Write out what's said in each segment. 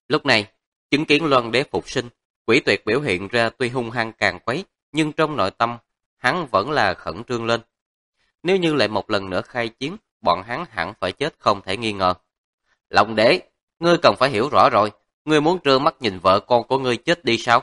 Lúc này, chứng kiến Loan Đế phục sinh, Quỷ Tuyệt biểu hiện ra tuy hung hăng càng quấy, nhưng trong nội tâm, hắn vẫn là khẩn trương lên. Nếu như lại một lần nữa khai chiến, bọn hắn hẳn phải chết không thể nghi ngờ. Long Đế, ngươi cần phải hiểu rõ rồi, ngươi muốn trơ mắt nhìn vợ con của ngươi chết đi sao?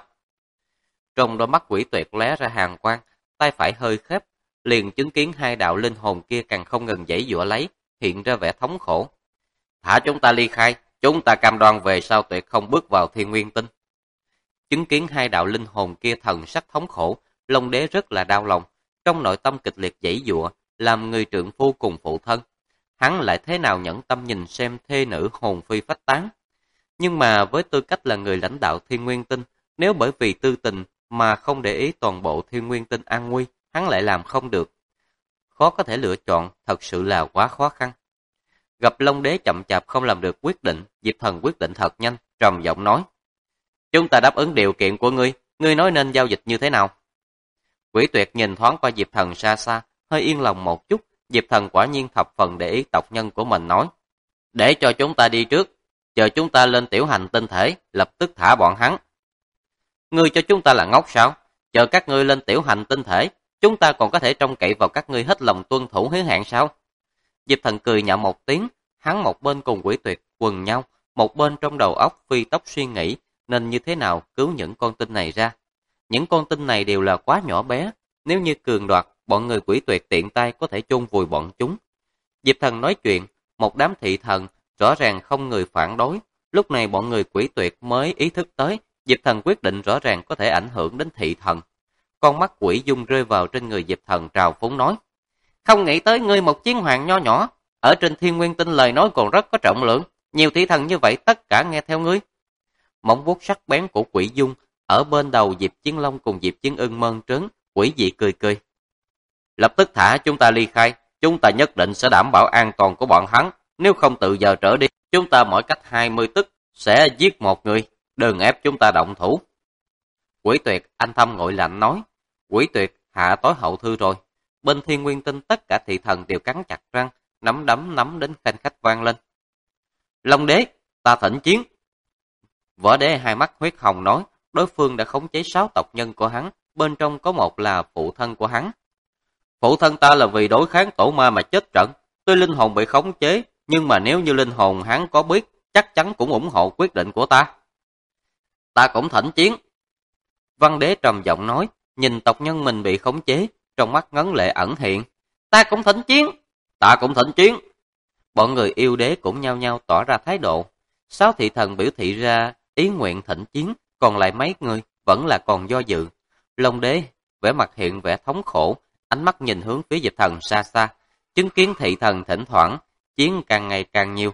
Trong đôi mắt Quỷ Tuyệt lóe ra hàn quang, tay phải hơi khép, liền chứng kiến hai đạo linh hồn kia càng không ngừng giãy giụa lấy, hiện ra vẻ thống khổ. Thả chúng ta ly khai, chúng ta cam đoan về sau tuyệt không bước vào Thiên Nguyên Tinh. Chứng kiến hai đạo linh hồn kia thần sắc thống khổ, Long Đế rất là đau lòng, trong nội tâm kịch liệt giãy giụa, làm người trượng phu cùng phụ thân. Hắn lại thế nào nhẫn tâm nhìn xem thê nữ hồn phi phách tán. Nhưng mà với tư cách là người lãnh đạo Thiên Nguyên Tinh, nếu bởi vì tư tình mà không để ý toàn bộ Thiên Nguyên Tinh an nguy, hắn lại làm không được. Khó có thể lựa chọn, thật sự là quá khó khăn. Gặp Long Đế chậm chạp không làm được quyết định, Diệp Thần quyết định thật nhanh, trầm giọng nói. Chúng ta đáp ứng điều kiện của ngươi nói nên giao dịch như thế nào? Quỷ Tuyệt nhìn thoáng qua Diệp Thần xa xa, hơi yên lòng một chút, Diệp Thần quả nhiên thập phần để ý tộc nhân của mình nói. Để cho chúng ta đi trước, chờ chúng ta lên tiểu hành tinh thể, lập tức thả bọn hắn. Ngươi cho chúng ta là ngốc sao? Chờ các ngươi lên tiểu hành tinh thể, chúng ta còn có thể trông cậy vào các ngươi hết lòng tuân thủ hứa hẹn sao? Diệp Thần cười nhạo một tiếng, hắn một bên cùng Quỷ Tuyệt quần nhau, một bên trong đầu óc phi tốc suy nghĩ nên như thế nào cứu những con tinh này ra. Những con tinh này đều là quá nhỏ bé, nếu như cường đoạt, bọn người Quỷ Tuyệt tiện tay có thể chôn vùi bọn chúng. Diệp Thần nói chuyện, một đám thị thần rõ ràng không người phản đối, lúc này bọn người Quỷ Tuyệt mới ý thức tới, Diệp Thần quyết định rõ ràng có thể ảnh hưởng đến thị thần. Con mắt Quỷ Dung rơi vào trên người Diệp Thần trào phúng nói. Không nghĩ tới ngươi một chiến hoàng nho nhỏ, ở trên Thiên Nguyên Tinh lời nói còn rất có trọng lượng, nhiều thị thần như vậy tất cả nghe theo ngươi. Móng vuốt sắc bén của Quỷ Dung ở bên đầu Diệp Chiến Long cùng Diệp Chiến Ưng mơn trớn, quỷ dị cười cười. Lập tức thả chúng ta ly khai, chúng ta nhất định sẽ đảm bảo an toàn của bọn hắn, nếu không từ giờ trở đi, chúng ta mỗi cách 20 tức sẽ giết một người, đừng ép chúng ta động thủ. Quỷ Tuyệt anh thâm ngội lạnh nói, Quỷ Tuyệt hạ tối hậu thư rồi. Bên Thiên Nguyên Tinh tất cả thị thần đều cắn chặt răng, nắm đấm nắm đến khanh khách vang lên. Long Đế, ta thỉnh chiến. Võ Đế hai mắt huyết hồng nói, đối phương đã khống chế 6 tộc nhân của hắn, bên trong có một là phụ thân của hắn. Phụ thân ta là vì đối kháng tổ ma mà chết trận, tuy linh hồn bị khống chế, nhưng mà nếu như linh hồn hắn có biết, chắc chắn cũng ủng hộ quyết định của ta. Ta cũng thỉnh chiến. Văn Đế trầm giọng nói, nhìn tộc nhân mình bị khống chế, trong mắt ngấn lệ ẩn hiện. Ta cũng thỉnh chiến. Ta cũng thỉnh chiến. Bọn người yêu đế cũng nhao nhao tỏ ra thái độ. 6 thị thần biểu thị ra ý nguyện thỉnh chiến, còn lại mấy người vẫn là còn do dự. Long Đế vẻ mặt hiện vẻ thống khổ, ánh mắt nhìn hướng phía Diệp Thần xa xa, chứng kiến thị thần thỉnh thoảng chiến càng ngày càng nhiều.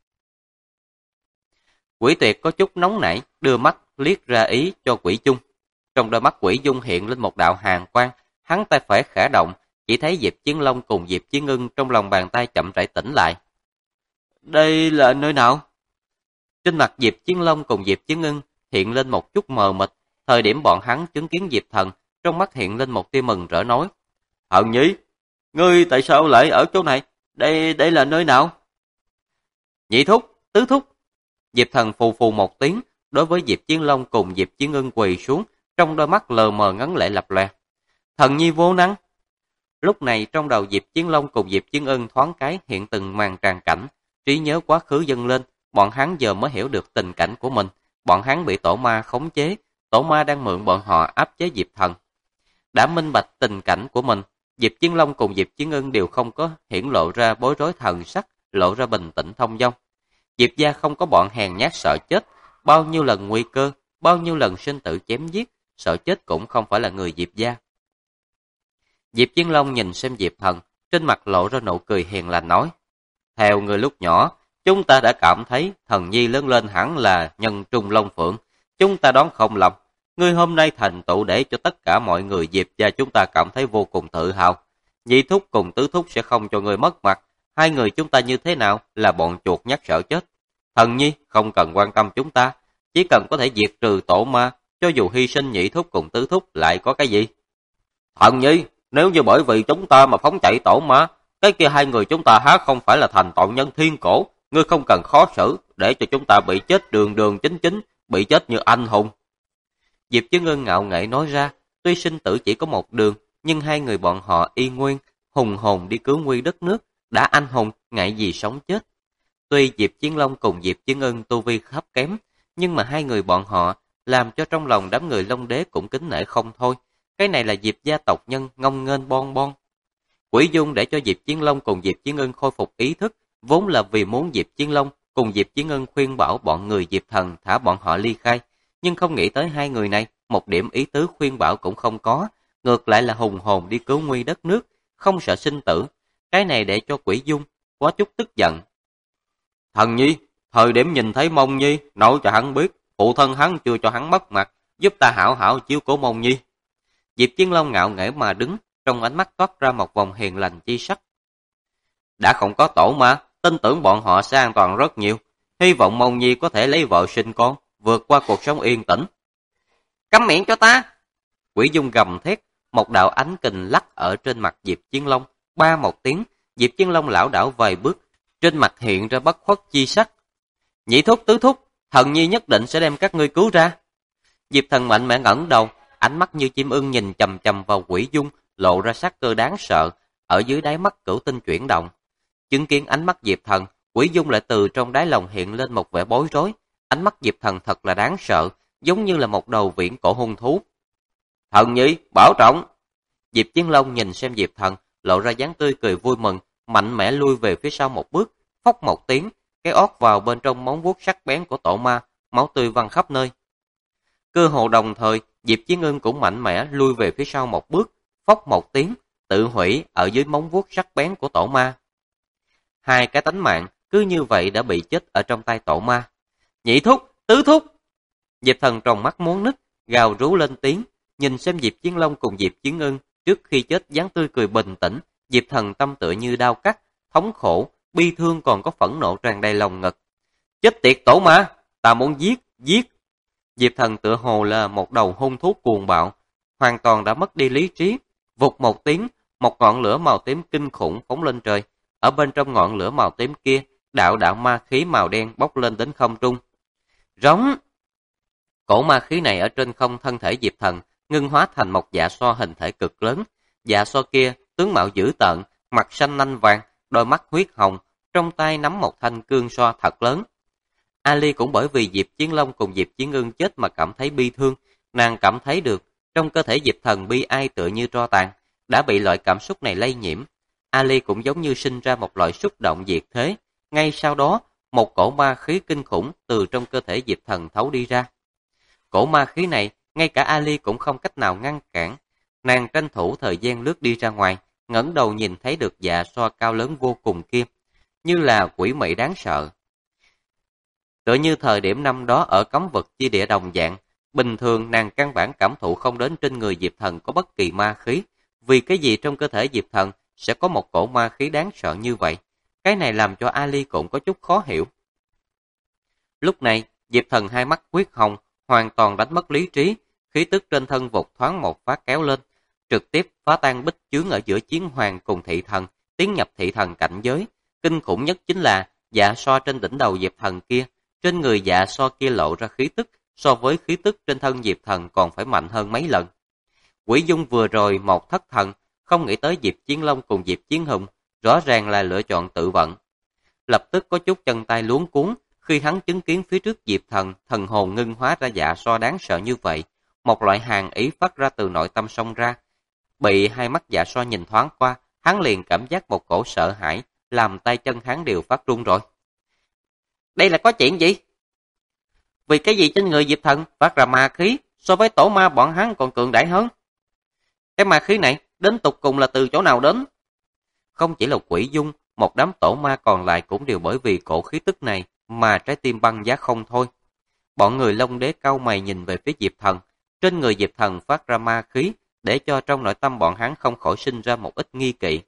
Quỷ Tuyệt có chút nóng nảy, đưa mắt liếc ra ý cho Quỷ Dung. Trong đôi mắt Quỷ Dung hiện lên một đạo hàn quang, hắn tay phải khẽ động, chỉ thấy Diệp Chiến Long cùng Diệp Chiến Ưng trong lòng bàn tay chậm rãi tỉnh lại. Đây là nơi nào? Trên mặt Diệp Chiến Long cùng Diệp Chiến Ưng hiện lên một chút mờ mịt, thời điểm bọn hắn chứng kiến Diệp Thần, trong mắt hiện lên một tia mừng rỡ nói. Thần Nhi, ngươi tại sao lại ở chỗ này? Đây là nơi nào? Nhị thúc, tứ thúc. Diệp Thần phù phù một tiếng, đối với Diệp Chiến Long cùng Diệp Chiến Ưng quỳ xuống, trong đôi mắt lờ mờ ngấn lệ lập lòe. Thần Nhi vô năng. Lúc này trong đầu Diệp Chiến Long cùng Diệp Chiến Ưng thoáng cái hiện từng màn tràn cảnh, trí nhớ quá khứ dâng lên, bọn hắn giờ mới hiểu được tình cảnh của mình, bọn hắn bị tổ ma khống chế, tổ ma đang mượn bọn họ áp chế Diệp Thần. Đã minh bạch tình cảnh của mình, Diệp Chiến Long cùng Diệp Chiến Ưng đều không có hiển lộ ra bối rối thần sắc, lộ ra bình tĩnh thông dong. Diệp gia không có bọn hèn nhát sợ chết, bao nhiêu lần nguy cơ, bao nhiêu lần sinh tử chém giết, sợ chết cũng không phải là người Diệp gia. Diệp Chiến Long nhìn xem Diệp Thần, trên mặt lộ ra nụ cười hiền lành nói. Theo người lúc nhỏ, chúng ta đã cảm thấy Thần Nhi lớn lên hẳn là nhân trung long phượng. Chúng ta đoán không lầm, ngươi hôm nay thành tựu để cho tất cả mọi người Diệp gia chúng ta cảm thấy vô cùng tự hào. Nhị thúc cùng tứ thúc sẽ không cho ngươi mất mặt, hai người chúng ta như thế nào là bọn chuột nhắt sợ chết. Thần Nhi không cần quan tâm chúng ta, chỉ cần có thể diệt trừ tổ ma, cho dù hy sinh nhị thúc cùng tứ thúc lại có cái gì. Thần Nhi, nếu như bởi vì chúng ta mà phóng chạy tổ ma, cái kia hai người chúng ta há không phải là thành tội nhân thiên cổ, ngươi không cần khó xử, để cho chúng ta bị chết đường đường chính chính, bị chết như anh hùng. Diệp Chấn Ngân ngạo nghễ nói ra, tuy sinh tử chỉ có một đường, nhưng hai người bọn họ y nguyên, hùng hồn đi cứu nguy đất nước, đã anh hùng, ngại gì sống chết. Tuy Diệp Chiến Long cùng Diệp Chấn Ngân tu vi thấp kém, nhưng mà hai người bọn họ làm cho trong lòng đám người Long Đế cũng kính nể không thôi. Cái này là Diệp gia tộc nhân ngông nghênh bon bon. Quỷ Dung để cho Diệp Chiến Long cùng Diệp Chiến Ngân khôi phục ý thức, vốn là vì muốn Diệp Chiến Long cùng Diệp Chiến Ngân khuyên bảo bọn người Diệp Thần thả bọn họ ly khai, nhưng không nghĩ tới hai người này một điểm ý tứ khuyên bảo cũng không có, ngược lại là hùng hồn đi cứu nguy đất nước, không sợ sinh tử. Cái này để cho Quỷ Dung có chút tức giận. Thần Nhi, thời điểm nhìn thấy Mông Nhi, nói cho hắn biết, phụ thân hắn chưa cho hắn mất mặt, giúp ta hảo hảo chiếu cố Mông Nhi. Diệp Chiến Long ngạo nghễ mà đứng, trong ánh mắt toát ra một vòng hiền lành chi sắc. Đã không có tổ ma, tin tưởng bọn họ sẽ an toàn rất nhiều. Hy vọng Mông Nhi có thể lấy vợ sinh con, vượt qua cuộc sống yên tĩnh. Câm miệng cho ta! Quỷ Dung gầm thét, một đạo ánh kình lắc ở trên mặt Diệp Chiến Long, ba một tiếng, Diệp Chiến Long lảo đảo vài bước, trên mặt hiện ra bất khuất chi sắc. Nhị thúc tứ thúc, Thần Nhi nhất định sẽ đem các ngươi cứu ra. Diệp Thần mạnh mẽ ngẩng đầu, ánh mắt như chim ưng nhìn chằm chằm vào Quỷ Dung, lộ ra sắc cơ đáng sợ, ở dưới đáy mắt Cửu Tinh chuyển động. Chứng kiến ánh mắt Diệp Thần, Quỷ Dung lại từ trong đáy lòng hiện lên một vẻ bối rối. Ánh mắt Diệp Thần thật là đáng sợ, giống như là một đầu viễn cổ hung thú. Thần Nhi, bảo trọng! Diệp Chiến Long nhìn xem Diệp Thần, lộ ra dáng tươi cười vui mừng, mạnh mẽ lui về phía sau một bước, phốc một tiếng, cái ót vào bên trong móng vuốt sắc bén của tổ ma, máu tươi văng khắp nơi. Cơ hồ đồng thời, Diệp Chiến Ngân cũng mạnh mẽ lui về phía sau một bước, phốc một tiếng, tự hủy ở dưới móng vuốt sắc bén của tổ ma. Hai cái tánh mạng cứ như vậy đã bị chết ở trong tay tổ ma. Nhị thúc, tứ thúc! Diệp Thần tròng mắt muốn nứt, gào rú lên tiếng, nhìn xem Diệp Chiến Long cùng Diệp Chiến Ngân trước khi chết dáng tươi cười bình tĩnh. Diệp Thần tâm tựa như đau cắt, thống khổ, bi thương còn có phẫn nộ tràn đầy lòng ngực. Chết tiệt tổ ma, ta muốn giết, giết! Diệp Thần tựa hồ là một đầu hung thú cuồng bạo, hoàn toàn đã mất đi lý trí. Vụt một tiếng, một ngọn lửa màu tím kinh khủng phóng lên trời. Ở bên trong ngọn lửa màu tím kia, đạo đạo ma khí màu đen bốc lên đến không trung. Rống! Cổ ma khí này ở trên không thân thể Diệp Thần, ngưng hóa thành một dạ xoa hình thể cực lớn. Dạ xoa kia, tướng mạo dữ tợn, mặt xanh nanh vàng, đôi mắt huyết hồng, trong tay nắm một thanh cương xoa thật lớn. Ali cũng bởi vì Diệp Chiến Long cùng Diệp Chiến Ngân chết mà cảm thấy bi thương, nàng cảm thấy được, trong cơ thể Diệp Thần bi ai tựa như tro tàn, đã bị loại cảm xúc này lây nhiễm. Ali cũng giống như sinh ra một loại xúc động diệt thế, ngay sau đó, một cổ ma khí kinh khủng từ trong cơ thể Diệp Thần thấu đi ra. Cổ ma khí này, ngay cả Ali cũng không cách nào ngăn cản, nàng tranh thủ thời gian lướt đi ra ngoài, ngẩng đầu nhìn thấy được dạ xoa cao lớn vô cùng kia, như là quỷ mị đáng sợ. Tựa như thời điểm năm đó ở cấm vực chi địa đồng dạng, bình thường nàng căn bản cảm thụ không đến trên người Diệp Thần có bất kỳ ma khí, vì cái gì trong cơ thể Diệp Thần sẽ có một cổ ma khí đáng sợ như vậy. Cái này làm cho Ali cũng có chút khó hiểu. Lúc này, Diệp Thần hai mắt huyết hồng, hoàn toàn đánh mất lý trí, khí tức trên thân vụt thoáng một phát kéo lên, trực tiếp phá tan bích chướng ở giữa chiến hoàng cùng thị thần, tiến nhập thị thần cảnh giới. Kinh khủng nhất chính là dạ xoa trên đỉnh đầu Diệp Thần kia, trên người dạ xoa kia lộ ra khí tức, so với khí tức trên thân Diệp Thần còn phải mạnh hơn mấy lần. Quỷ Dung vừa rồi một thất thần, không nghĩ tới Diệp Chiến Long cùng Diệp Chiến Hùng, rõ ràng là lựa chọn tự vận. Lập tức có chút chân tay luống cuống, khi hắn chứng kiến phía trước Diệp Thần, thần hồn ngưng hóa ra dạ xoa đáng sợ như vậy, một loại hàn ý phát ra từ nội tâm xông ra. Bị hai mắt dạ xoa nhìn thoáng qua, hắn liền cảm giác một cổ sợ hãi, làm tay chân hắn đều phát run rồi. Đây là có chuyện gì? Vì cái gì trên người Diệp Thần phát ra ma khí, so với tổ ma bọn hắn còn cường đại hơn? Cái ma khí này, đến tục cùng là từ chỗ nào đến? Không chỉ là Quỷ Dung, một đám tổ ma còn lại cũng đều bởi vì cổ khí tức này mà trái tim băng giá không thôi. Bọn người Long Đế cau mày nhìn về phía Diệp Thần, trên người Diệp Thần phát ra ma khí, để cho trong nội tâm bọn hắn không khỏi sinh ra một ít nghi kỵ.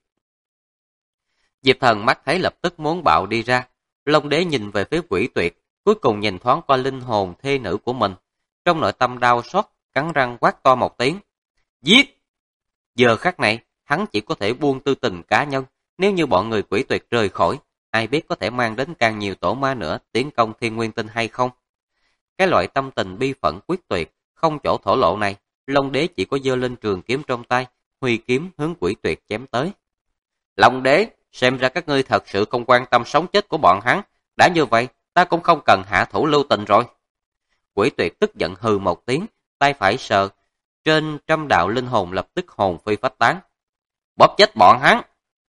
Diệp Thần mắt thấy lập tức muốn bạo đi ra, Long Đế nhìn về phía Quỷ Tuyệt, cuối cùng nhìn thoáng qua linh hồn thê nữ của mình, trong nội tâm đau xót, cắn răng quát to một tiếng. Giết! Giờ khắc này, hắn chỉ có thể buông tư tình cá nhân, nếu như bọn người Quỷ Tuyệt rời khỏi, ai biết có thể mang đến càng nhiều tổ ma nữa tiến công Thiên Nguyên Tinh hay không. Cái loại tâm tình bi phẫn quyết tuyệt, không chỗ thổ lộ này, Long Đế chỉ có giơ lên trường kiếm trong tay, huy kiếm hướng Quỷ Tuyệt chém tới. Long Đế, xem ra các ngươi thật sự không quan tâm sống chết của bọn hắn, đã như vậy, ta cũng không cần hạ thủ lưu tình rồi. Quỷ Tuyệt tức giận hừ một tiếng, tay phải sờ, trên trăm đạo linh hồn lập tức hồn phi phách tán. Bóp chết bọn hắn!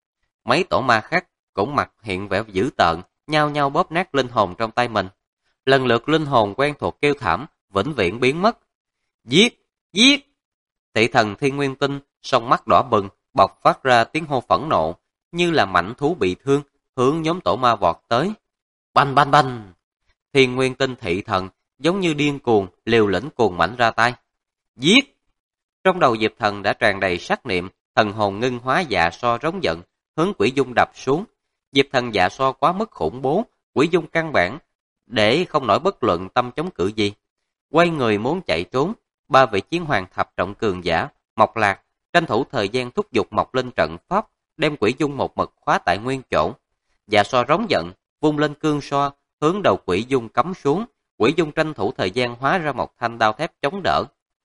Mấy tổ ma khác cũng mặt hiện vẻ dữ tợn, nhao nhao bóp nát linh hồn trong tay mình. Lần lượt linh hồn quen thuộc kêu thảm, vĩnh viễn biến mất. Giết! Giết! Thị thần Thiên Nguyên Tinh, song mắt đỏ bừng, bộc phát ra tiếng hô phẫn nộ, như là mảnh thú bị thương, hướng nhóm tổ ma vọt tới. Bành bành bành! Thiên Nguyên Tinh thị thần, giống như điên cuồng, liều lĩnh cuồng mãnh ra tay. Giết! Trong đầu Diệp Thần đã tràn đầy sát niệm, thần hồn ngưng hóa Dạ So rống giận, hướng Quỷ Dung đập xuống. Diệp Thần Dạ So quá mức khủng bố, Quỷ Dung căn bản để không nổi bất luận tâm chống cự gì. Quay người muốn chạy trốn, ba vị chiến hoàng thập trọng cường giả, Mộc Lạc, tranh thủ thời gian thúc giục Mộc Linh trận pháp, đem Quỷ Dung một mực khóa tại nguyên chỗ. Dạ So rống giận, vung lên cương so, hướng đầu Quỷ Dung cắm xuống. Quỷ Dung tranh thủ thời gian hóa ra một thanh đao thép chống đỡ.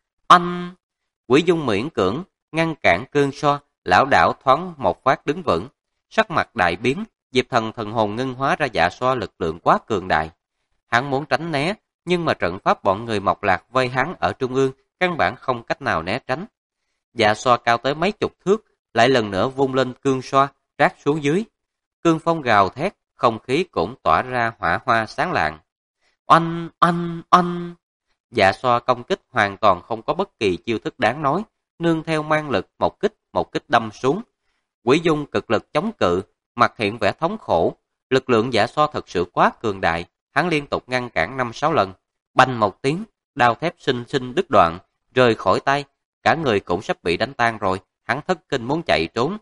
Anh! Quỷ Dung miễn cưỡng, ngăn cản cương so, lão đảo thoáng một phát đứng vững. Sắc mặt đại biến, Diệp Thần thần hồn ngưng hóa ra Dạ So lực lượng quá cường đại. Hắn muốn tránh né, nhưng mà trận pháp bọn người Mộc Lạc vây hắn ở trung ương, căn bản không cách nào né tránh. Dạ So cao tới mấy chục thước, lại lần nữa vung lên cương xoa, rát xuống dưới. Cương phong gào thét, không khí cũng tỏa ra hỏa hoa sáng lạng. Oanh, oanh, oanh! Dạ So công kích hoàn toàn không có bất kỳ chiêu thức đáng nói, nương theo mang lực một kích đâm xuống. Quỷ Dung cực lực chống cự, mặt hiện vẻ thống khổ. Lực lượng Dạ So thật sự quá cường đại, hắn liên tục ngăn cản 5-6 lần. Bành một tiếng, đao thép xinh xinh đứt đoạn, rời khỏi tay, cả người cũng sắp bị đánh tan rồi, hắn thất kinh muốn chạy trốn.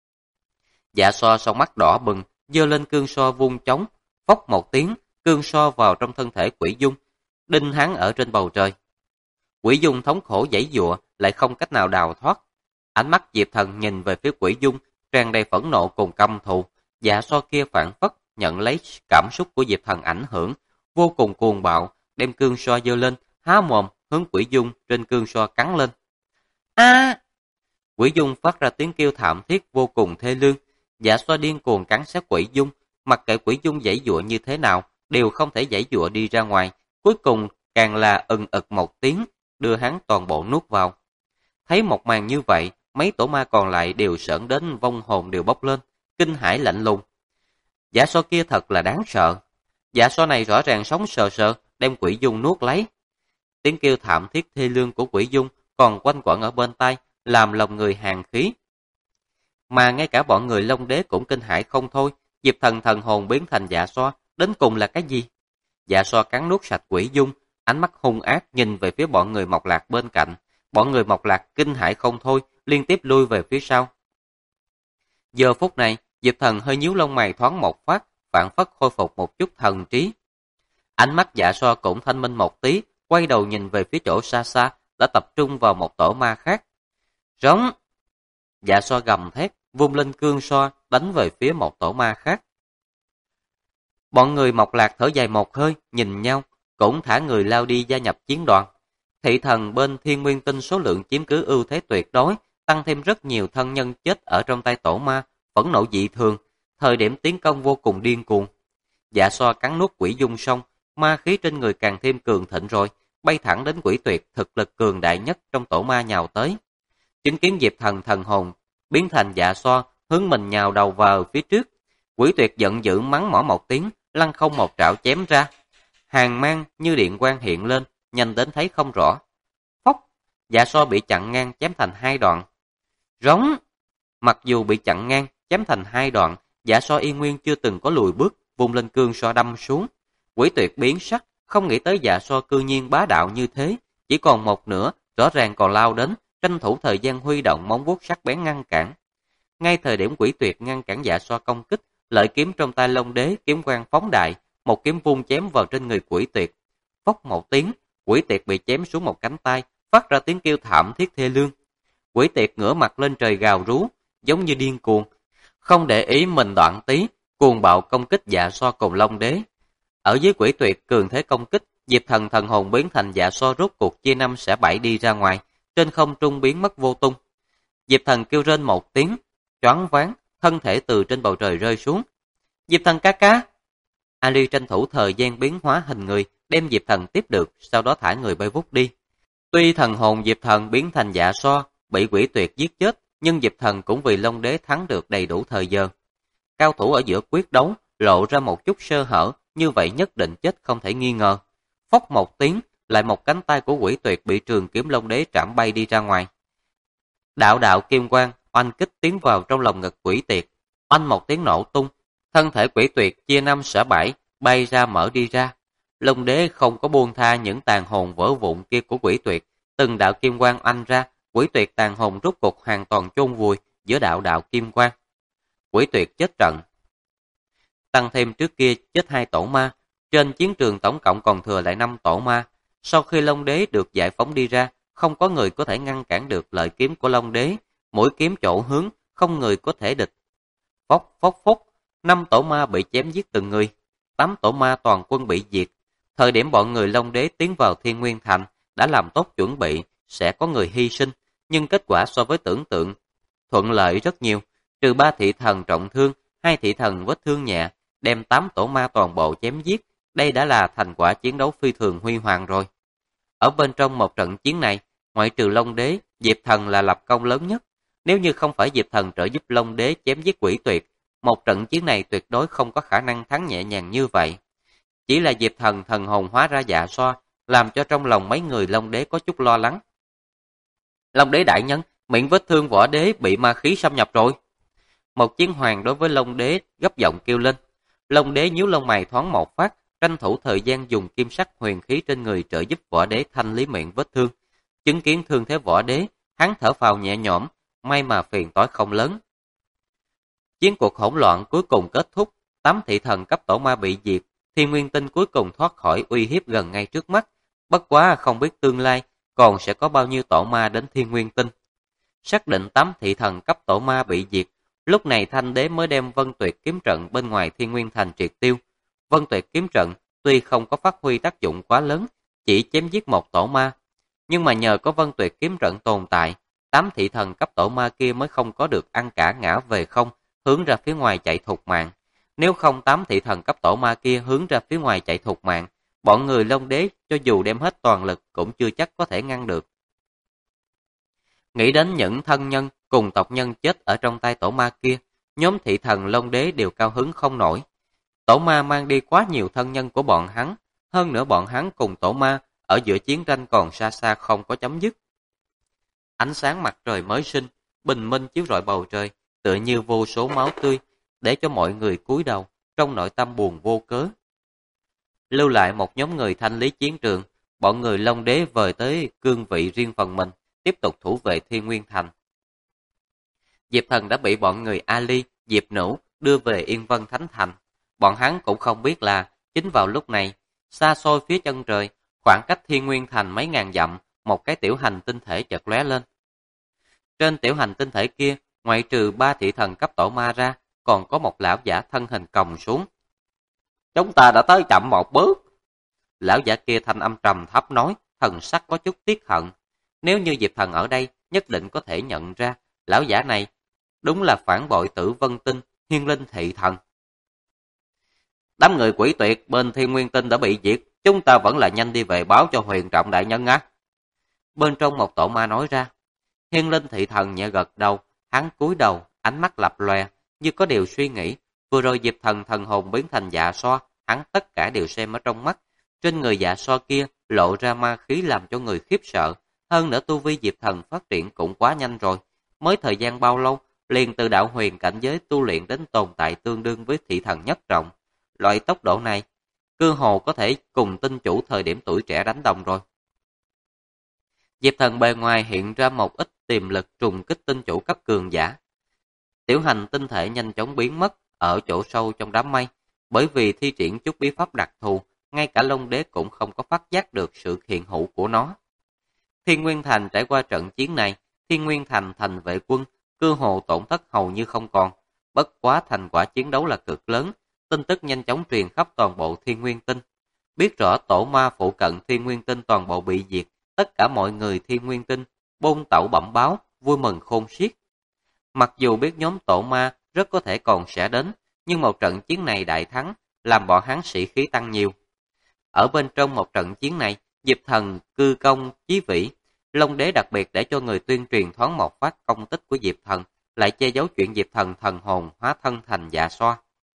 Dạ So song mắt đỏ bừng, giơ lên cương so vung chống, phốc một tiếng, cương so vào trong thân thể Quỷ Dung, đinh hắn ở trên bầu trời. Quỷ Dung thống khổ giãy giụa, lại không cách nào đào thoát. Ánh mắt Diệp Thần nhìn về phía Quỷ Dung, tràn đầy phẫn nộ cùng căm thù. Dạ So kia phản phất, nhận lấy cảm xúc của Diệp Thần ảnh hưởng, vô cùng cuồng bạo, đem cương so giơ lên, há mồm hướng Quỷ Dung trên cương so cắn lên. A! Quỷ Dung phát ra tiếng kêu thảm thiết vô cùng thê lương. Dạ So điên cuồng cắn sát Quỷ Dung, mặc kệ Quỷ Dung giãy giụa như thế nào, đều không thể giãy giụa đi ra ngoài, cuối cùng càng là ực một tiếng, đưa hắn toàn bộ nuốt vào. Thấy một màn như vậy, mấy tổ ma còn lại đều sởn đến vong hồn đều bốc lên, kinh hãi lạnh lùng. Dạ So kia thật là đáng sợ. Dạ So này rõ ràng sống sờ sờ, đem Quỷ Dung nuốt lấy. Tiếng kêu thảm thiết thê lương của Quỷ Dung còn quanh quẩn ở bên tai, làm lòng người hàn khí. Mà ngay cả bọn người Long Đế cũng kinh hãi không thôi, Diệp Thần thần hồn biến thành Dạ So, đến cùng là cái gì? Dạ So cắn nuốt sạch Quỷ Dung, ánh mắt hung ác nhìn về phía bọn người Mộc Lạc bên cạnh. Bọn người Mộc Lạc kinh hãi không thôi, liên tiếp lui về phía sau. Giờ phút này, Diệp Thần hơi nhíu lông mày thoáng một phát, phản phất khôi phục một chút thần trí. Ánh mắt Dạ So cũng thanh minh một tí, quay đầu nhìn về phía chỗ xa xa, đã tập trung vào một tổ ma khác. Rống! Dạ So gầm thét, vung lên cương so, đánh về phía một tổ ma khác. Bọn người Mộc Lạc thở dài một hơi, nhìn nhau, cũng thả người lao đi gia nhập chiến đoàn. Thị thần bên Thiên Nguyên Tinh số lượng chiếm cứ ưu thế tuyệt đối, tăng thêm rất nhiều thân nhân chết ở trong tay tổ ma, phẫn nộ dị thường, thời điểm tiến công vô cùng điên cuồng. Dạ So cắn nuốt Quỷ Dung xong, ma khí trên người càng thêm cường thịnh rồi, bay thẳng đến Quỷ Tuyệt thực lực cường đại nhất trong tổ ma nhào tới. Chứng kiến Diệp Thần thần hồn biến thành Dạ So, hướng mình nhào đầu vào phía trước. Quỷ Tuyệt giận dữ mắng mỏ một tiếng, lăng không một trảo chém ra. Hàng mang như điện quang hiện lên, nhanh đến thấy không rõ. Phốc! Dạ So bị chặn ngang chém thành hai đoạn. Rống! Mặc dù bị chặn ngang chém thành hai đoạn, Dạ So y nguyên chưa từng có lùi bước, vung lên cương so đâm xuống. Quỷ Tuyệt biến sắc, không nghĩ tới Dạ So cư nhiên bá đạo như thế, chỉ còn một nửa, rõ ràng còn lao đến, tranh thủ thời gian huy động móng vuốt sắc bén ngăn cản. Ngay thời điểm Quỷ Tuyệt ngăn cản Dạ So công kích, lợi kiếm trong tay Long Đế kiếm quang phóng đại, một kiếm vung chém vào trên người Quỷ Tuyệt. Phốc một tiếng, Quỷ Tuyệt bị chém xuống một cánh tay, phát ra tiếng kêu thảm thiết thê lương. Quỷ Tuyệt ngửa mặt lên trời gào rú, giống như điên cuồng, không để ý mình đoạn tí, cuồng bạo công kích Dạ Xoa cùng Long Đế. Ở dưới quỷ tuyệt cường thế công kích, Diệp Thần thần hồn biến thành Dạ Xoa rốt cuộc chia năm xẻ bảy đi ra ngoài, trên không trung biến mất vô tung. Diệp Thần kêu rên một tiếng, choáng váng, thân thể từ trên bầu trời rơi xuống. Diệp Thần ca ca! Ali tranh thủ thời gian biến hóa hình người, đem Diệp Thần tiếp được, sau đó thả người bay vút đi. Tuy thần hồn Diệp Thần biến thành Dạ Xoa, bị quỷ tuyệt giết chết, nhưng Diệp Thần cũng vì Long Đế thắng được đầy đủ thời giờ. Cao thủ ở giữa quyết đấu, lộ ra một chút sơ hở, như vậy nhất định chết không thể nghi ngờ. Phốc một tiếng, lại một cánh tay của quỷ tuyệt bị trường kiếm Long Đế trảm bay đi ra ngoài. Đạo đạo kim quang, oanh kích tiến vào trong lòng ngực quỷ tuyệt. Oanh một tiếng nổ tung, thân thể quỷ tuyệt chia năm xẻ bảy, bay ra mở đi ra. Long Đế không có buông tha những tàn hồn vỡ vụn kia của quỷ tuyệt, từng đạo kim quang oanh ra, quỷ tuyệt tàn hồn rút cục hoàn toàn chôn vùi giữa đạo đạo kim quang. Quỷ tuyệt chết trận. Tăng thêm trước kia chết 2 tổ ma, trên chiến trường tổng cộng còn thừa lại 5 tổ ma. Sau khi Long Đế được giải phóng đi ra, không có người có thể ngăn cản được lợi kiếm của Long Đế, mũi kiếm chỗ hướng, không người có thể địch. Phốc phốc phốc, 5 tổ ma bị chém giết từng người, 8 tổ ma toàn quân bị diệt. Thời điểm bọn người Long Đế tiến vào Thiên Nguyên Thành, đã làm tốt chuẩn bị, sẽ có người hy sinh, nhưng kết quả so với tưởng tượng thuận lợi rất nhiều, trừ 3 thị thần trọng thương, 2 thị thần vết thương nhẹ, đem 8 tổ ma toàn bộ chém giết, đây đã là thành quả chiến đấu phi thường huy hoàng rồi. Ở bên trong một trận chiến này, ngoại trừ Long Đế, Diệp Thần là lập công lớn nhất. Nếu như không phải Diệp Thần trợ giúp Long Đế chém giết quỷ tuyệt, một trận chiến này tuyệt đối không có khả năng thắng nhẹ nhàng như vậy. Chỉ là Diệp Thần thần hồn hóa ra Dạ Xoa, làm cho trong lòng mấy người Long Đế có chút lo lắng. Long Đế đại nhân, miệng vết thương võ đế bị ma khí xâm nhập rồi. Một chiến hoàng đối với Long Đế gấp giọng kêu lên. Long Đế nhíu lông mày thoáng một phát, tranh thủ thời gian dùng kim sắc huyền khí trên người trợ giúp võ đế thanh lý miệng vết thương. Chứng kiến thương thế võ đế, hắn thở phào nhẹ nhõm, may mà phiền toái không lớn. Chiến cuộc hỗn loạn cuối cùng kết thúc, 8 thị thần cấp tổ ma bị diệt, Thiên Nguyên Tinh cuối cùng thoát khỏi uy hiếp gần ngay trước mắt. Bất quá không biết tương lai còn sẽ có bao nhiêu tổ ma đến Thiên Nguyên Tinh. Xác định 8 thị thần cấp tổ ma bị diệt, lúc này Thanh Đế mới đem Vân Tuyệt kiếm trận bên ngoài Thiên Nguyên Thành triệt tiêu. Vân Tuyệt kiếm trận tuy không có phát huy tác dụng quá lớn, chỉ chém giết một tổ ma, nhưng mà nhờ có Vân Tuyệt kiếm trận tồn tại, 8 thị thần cấp tổ ma kia mới không có được ăn cả ngã về không, hướng ra phía ngoài chạy thục mạng. Nếu không 8 thị thần cấp tổ ma kia hướng ra phía ngoài chạy thục mạng, bọn người Long Đế cho dù đem hết toàn lực cũng chưa chắc có thể ngăn được. Nghĩ đến những thân nhân cùng tộc nhân chết ở trong tay tổ ma kia, nhóm thị thần Long Đế đều cao hứng không nổi. Tổ ma mang đi quá nhiều thân nhân của bọn hắn, hơn nữa bọn hắn cùng tổ ma ở giữa chiến tranh còn xa xa không có chấm dứt. Ánh sáng mặt trời mới sinh, bình minh chiếu rọi bầu trời, tựa như vô số máu tươi, để cho mọi người cúi đầu, trong nội tâm buồn vô cớ. Lưu lại một nhóm người thanh lý chiến trường, bọn người Long Đế vời tới cương vị riêng phần mình, tiếp tục thủ vệ Thiên Nguyên Thành. Diệp Thần đã bị bọn người Ali, Diệp Nữ đưa về Yên Vân Thánh Thành. Bọn hắn cũng không biết là, chính vào lúc này, xa xôi phía chân trời, khoảng cách Thiên Nguyên Thành mấy ngàn dặm, một cái tiểu hành tinh thể chợt lóe lên. Trên tiểu hành tinh thể kia, ngoại trừ 3 thị thần cấp tổ ma ra, còn có một lão giả thân hình còng xuống. Chúng ta đã tới chậm một bước. Lão giả kia thanh âm trầm thấp nói, thần sắc có chút tiếc hận. Nếu như Diệp Thần ở đây, nhất định có thể nhận ra, lão giả này đúng là phản bội Tử Vân Tinh, Hiên Linh thị thần. Đám người quỷ tuyệt bên Thiên Nguyên Tinh đã bị diệt, chúng ta vẫn là nhanh đi về báo cho Huyền Trọng đại nhân á. Bên trong một tổ ma nói ra. Hiên Linh thị thần nhẹ gật đầu, hắn cúi đầu, ánh mắt lập lòe, như có điều suy nghĩ. Vừa rồi Diệp Thần thần hồn biến thành Dạ Xoa, hắn tất cả đều xem ở trong mắt. Trên người Dạ Xoa kia lộ ra ma khí làm cho người khiếp sợ. Hơn nữa tu vi Diệp Thần phát triển cũng quá nhanh rồi. Mới thời gian bao lâu, liền từ đạo huyền cảnh giới tu luyện đến tồn tại tương đương với thị thần nhất trọng. Loại tốc độ này, cơ hồ có thể cùng tinh chủ thời điểm tuổi trẻ đánh đồng rồi. Diệp Thần bề ngoài hiện ra một ít tiềm lực trùng kích tinh chủ cấp cường giả. Tiểu hành tinh thể nhanh chóng biến mất ở chỗ sâu trong đám mây, bởi vì thi triển chút bí pháp đặc thù, ngay cả Long Đế cũng không có phát giác được sự hiện hữu của nó. Thiên Nguyên Thành trải qua trận chiến này, Thiên Nguyên Thành thành vệ quân, cơ hồ tổn thất hầu như không còn. Bất quá thành quả chiến đấu là cực lớn, tin tức nhanh chóng truyền khắp toàn bộ Thiên Nguyên Tinh. Biết rõ tổ ma phụ cận Thiên Nguyên Tinh toàn bộ bị diệt, tất cả mọi người Thiên Nguyên Tinh bôn tẩu bẩm báo, vui mừng khôn xiết. Mặc dù biết nhóm tổ ma rất có thể còn sẽ đến, nhưng một trận chiến này đại thắng, làm bọn hắn sĩ khí tăng nhiều. Ở bên trong một trận chiến này, Diệp Thần, Cư Công, Chí Vĩ, Long Đế đặc biệt để cho người tuyên truyền thoáng một phát công tích của Diệp Thần, lại che giấu chuyện Diệp Thần thần hồn hóa thân thành dạ xoa.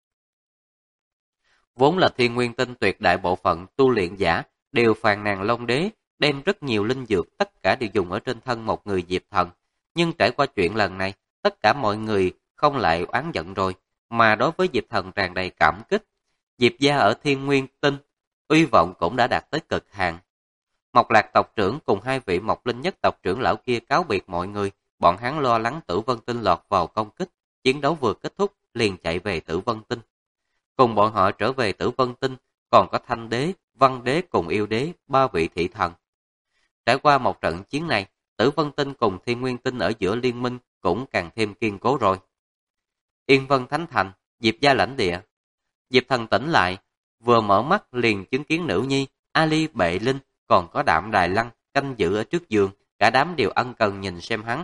Vốn là Thiên Nguyên Tinh tuyệt đại bộ phận tu luyện giả đều phàn nàn Long Đế đem rất nhiều linh dược tất cả đều dùng ở trên thân một người Diệp Thần, nhưng trải qua chuyện lần này, tất cả mọi người không lại oán giận rồi, mà đối với Diệp Thần tràn đầy cảm kích. Diệp gia ở Thiên Nguyên Tinh, uy vọng cũng đã đạt tới cực hạn. Mộc Lạc tộc trưởng cùng hai vị Mộc Linh Nhất tộc trưởng lão kia cáo biệt mọi người, bọn hắn lo lắng Tử Vân Tinh lọt vào công kích, chiến đấu vừa kết thúc liền chạy về Tử Vân Tinh. Cùng bọn họ trở về Tử Vân Tinh, còn có Thanh Đế, Văn Đế cùng Yêu Đế, ba vị thị thần. Trải qua một trận chiến này, Tử Vân Tinh cùng Thiên Nguyên Tinh ở giữa liên minh cũng càng thêm kiên cố rồi. Yên Vân Thánh Thành, Diệp gia lãnh địa. Diệp Thần tỉnh lại, vừa mở mắt liền chứng kiến nữ nhi, Ali Bệ Linh, còn có Đạm Đài Lăng canh giữ ở trước giường, cả đám đều ân cần nhìn xem hắn.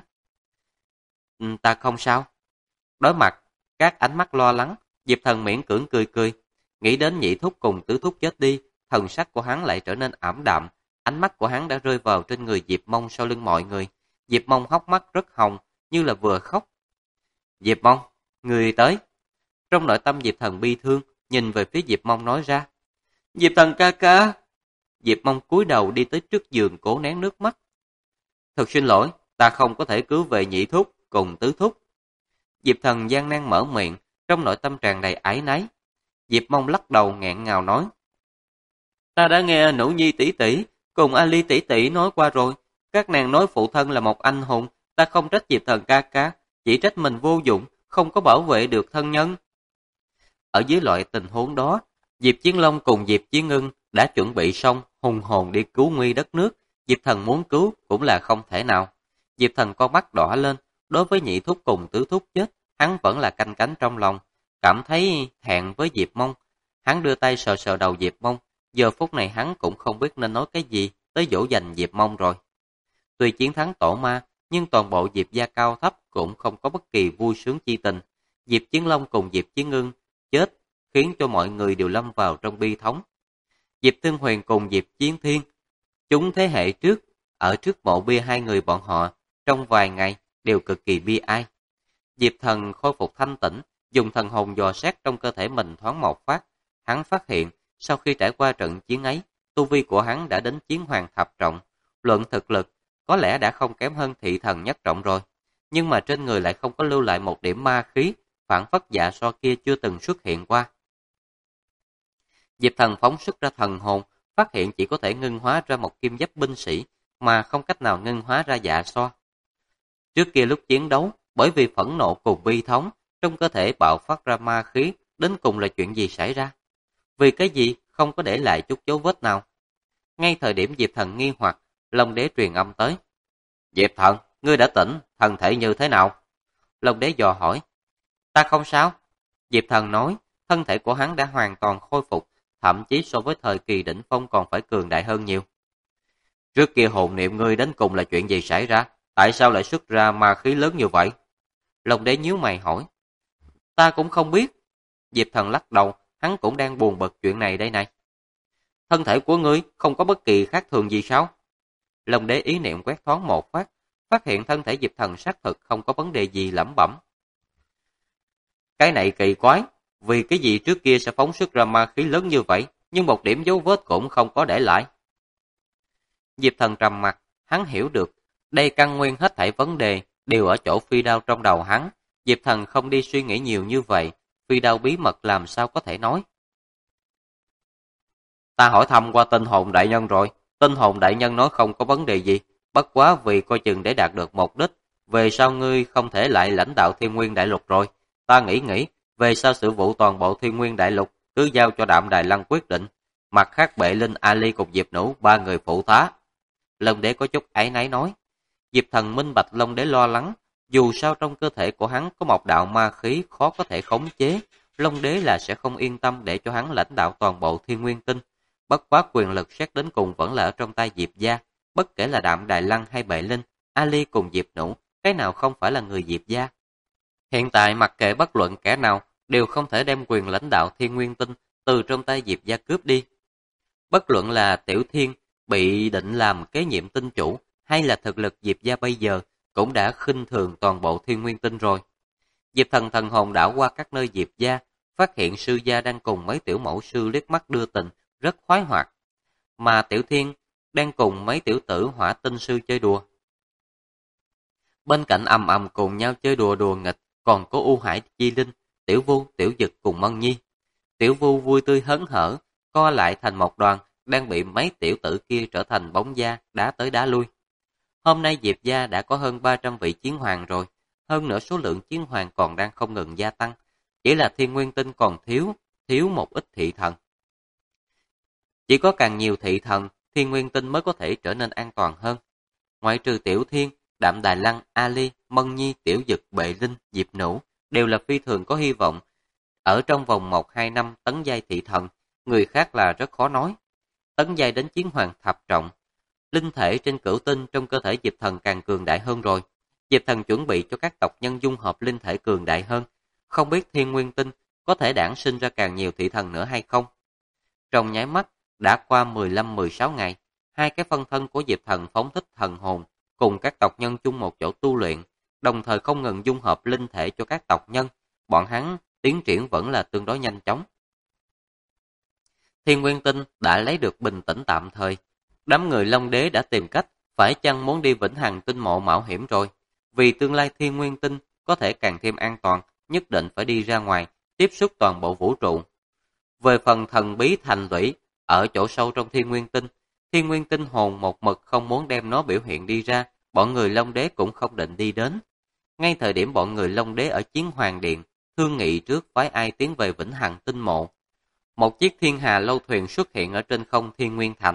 Ta không sao. Đối mặt các ánh mắt lo lắng, Diệp Thần miễn cưỡng cười cười, nghĩ đến nhị thúc cùng tứ thúc chết đi, thần sắc của hắn lại trở nên ảm đạm, ánh mắt của hắn đã rơi vào trên người Diệp Mông sau lưng mọi người. Diệp Mông hốc mắt rất hồng, như là vừa khóc. Diệp Mông, người tới. Trong nội tâm Diệp Thần bi thương, nhìn về phía Diệp Mông nói ra. Diệp Thần ca ca. Diệp Mông cúi đầu đi tới trước giường cố nén nước mắt. Thật xin lỗi, ta không có thể cứu về nhị thúc cùng tứ thúc. Diệp Thần gian nan mở miệng, trong nội tâm tràn đầy áy náy. Diệp Mông lắc đầu nghẹn ngào nói. Ta đã nghe nữ nhi tỷ tỷ cùng Ali tỷ tỷ nói qua rồi. Các nàng nói phụ thân là một anh hùng, ta không trách Diệp Thần ca ca, chỉ trách mình vô dụng, không có bảo vệ được thân nhân. Ở dưới loại tình huống đó, Diệp Chiến Long cùng Diệp Chiến Ngưng đã chuẩn bị xong hùng hồn đi cứu nguy đất nước. Diệp Thần muốn cứu cũng là không thể nào. Diệp Thần con mắt đỏ lên, đối với nhị thúc cùng tứ thúc chết, hắn vẫn là canh cánh trong lòng, cảm thấy thẹn với Diệp Mông. Hắn đưa tay sờ sờ đầu Diệp Mông, giờ phút này hắn cũng không biết nên nói cái gì tới dỗ dành Diệp Mông rồi. Tuy chiến thắng tổ ma, nhưng toàn bộ Diệp gia cao thấp cũng không có bất kỳ vui sướng chi tình. Diệp Chiến Long cùng Diệp Chiến Ngưng chết, khiến cho mọi người đều lâm vào trong bi thống. Diệp Thương Huyền cùng Diệp Chiến Thiên, chúng thế hệ trước, ở trước mộ bia hai người bọn họ, trong vài ngày đều cực kỳ bi ai. Diệp Thần khôi phục thanh tỉnh, dùng thần hồn dò xét trong cơ thể mình thoáng một phát. Hắn phát hiện, sau khi trải qua trận chiến ấy, tu vi của hắn đã đến chiến hoàng thập trọng. Luận thực lực, có lẽ đã không kém hơn thị thần nhất trọng rồi. Nhưng mà trên người lại không có lưu lại một điểm ma khí, phản phất dạ so kia chưa từng xuất hiện qua. Diệp Thần phóng xuất ra thần hồn, phát hiện chỉ có thể ngưng hóa ra một kim giáp binh sĩ, mà không cách nào ngưng hóa ra dạ so. Trước kia lúc chiến đấu, bởi vì phẫn nộ cùng bi thống, trong cơ thể bạo phát ra ma khí, đến cùng là chuyện gì xảy ra? Vì cái gì không có để lại chút dấu vết nào? Ngay thời điểm Diệp Thần nghi hoặc, Long Đế truyền âm tới. Diệp Thần, ngươi đã tỉnh, thân thể như thế nào? Long Đế dò hỏi. Ta không sao. Diệp Thần nói, thân thể của hắn đã hoàn toàn khôi phục, thậm chí so với thời kỳ đỉnh phong còn phải cường đại hơn nhiều. Trước kia hồn niệm ngươi đến cùng là chuyện gì xảy ra? Tại sao lại xuất ra ma khí lớn như vậy? Long Đế nhíu mày hỏi. Ta cũng không biết. Diệp Thần lắc đầu, hắn cũng đang buồn bực chuyện này đây này. Thân thể của ngươi không có bất kỳ khác thường gì sao? Long Đế ý niệm quét thoáng một phát, phát hiện thân thể Diệp Thần xác thực không có vấn đề gì, lẩm bẩm. Cái này kỳ quái, vì cái gì trước kia sẽ phóng xuất ra ma khí lớn như vậy, nhưng một điểm dấu vết cũng không có để lại. Diệp Thần trầm mặt, hắn hiểu được, đây căn nguyên hết thảy vấn đề đều ở chỗ phi đao trong đầu hắn. Diệp Thần không đi suy nghĩ nhiều như vậy, phi đao bí mật làm sao có thể nói. Ta hỏi thăm qua tinh hồn đại nhân rồi, tinh hồn đại nhân nói không có vấn đề gì, bất quá vì coi chừng để đạt được mục đích, về sau ngươi không thể lại lãnh đạo Thiên Nguyên Đại Lục rồi. Ta nghĩ, về sau sự vụ toàn bộ Thiên Nguyên Đại Lục cứ giao cho Đạm Đài Lăng quyết định, mặt khác Bệ Linh, Ali cùng Diệp Nữ ba người phụ tá. Long Đế có chút áy náy nói. Diệp Thần minh bạch Long Đế lo lắng, Dù sao trong cơ thể của hắn có một đạo ma khí khó có thể khống chế, Long Đế là sẽ không yên tâm để cho hắn lãnh đạo toàn bộ Thiên Nguyên Tinh. Bất quá quyền lực xét đến cùng vẫn là ở trong tay Diệp gia, bất kể là Đạm Đài Lăng hay Bệ Linh, Ali cùng Diệp Nũ, cái nào không phải là người Diệp gia. Hiện tại mặc kệ bất luận kẻ nào đều không thể đem quyền lãnh đạo Thiên Nguyên Tinh từ trong tay Diệp gia cướp đi. Bất luận là Tiểu Thiên bị định làm kế nhiệm tinh chủ hay là thực lực Diệp gia bây giờ cũng đã khinh thường toàn bộ Thiên Nguyên Tinh rồi. Diệp Thần thần hồn đảo qua các nơi Diệp gia, phát hiện sư gia đang cùng mấy tiểu mẫu sư liếc mắt đưa tình, rất khoái hoạt. Mà Tiểu Thiên đang cùng mấy tiểu tử hỏa tinh sư chơi đùa. Bên cạnh ầm ầm cùng nhau chơi đùa đùa nghịch, còn có U Hải Chi Linh, Tiểu Vu, Tiểu Dực cùng Mân Nhi. Tiểu Vu vui tươi hớn hở, co lại thành một đoàn, đang bị mấy tiểu tử kia trở thành bóng da, đá tới đá lui. Hôm nay Diệp gia đã có hơn 300 vị chiến hoàng rồi, hơn nữa số lượng chiến hoàng còn đang không ngừng gia tăng. Chỉ là Thiên Nguyên Tinh còn thiếu một ít thị thần. Chỉ có càng nhiều thị thần, Thiên Nguyên Tinh mới có thể trở nên an toàn hơn. Ngoại trừ Tiểu Thiên, Đạm Đài Lăng, Ali, Mân Nhi, Tiểu Dực, Bệ Linh, Diệp Nũ đều là phi thường có hy vọng. Ở trong vòng 1-2 năm tấn giai thị thần, người khác là rất khó nói. Tấn giai đến chiến hoàng thập trọng, linh thể trên cửu tinh trong cơ thể Diệp Thần càng cường đại hơn rồi. Diệp Thần chuẩn bị cho các tộc nhân dung hợp linh thể cường đại hơn. Không biết Thiên Nguyên Tinh có thể đản sinh ra càng nhiều thị thần nữa hay không? Trong nháy mắt, đã qua 15-16 ngày, hai cái phân thân của Diệp Thần phóng thích thần hồn, cùng các tộc nhân chung một chỗ tu luyện, đồng thời không ngừng dung hợp linh thể cho các tộc nhân. Bọn hắn tiến triển vẫn là tương đối nhanh chóng. Thiên Nguyên Tinh đã lấy được bình tĩnh tạm thời. Đám người Long Đế đã tìm cách, phải chăng muốn đi Vĩnh Hằng Tinh mộ mạo hiểm rồi. Vì tương lai Thiên Nguyên Tinh có thể càng thêm an toàn, nhất định phải đi ra ngoài, tiếp xúc toàn bộ vũ trụ. Về phần thần bí thành lũy, ở chỗ sâu trong Thiên Nguyên Tinh hồn một mực không muốn đem nó biểu hiện đi ra, bọn người Long Đế cũng không định đi đến. Ngay thời điểm bọn người Long Đế ở Chiến Hoàng Điện, thương nghị trước phái ai tiến về Vĩnh Hằng Tinh mộ. Một chiếc thiên hà lâu thuyền xuất hiện ở trên không Thiên Nguyên Thành.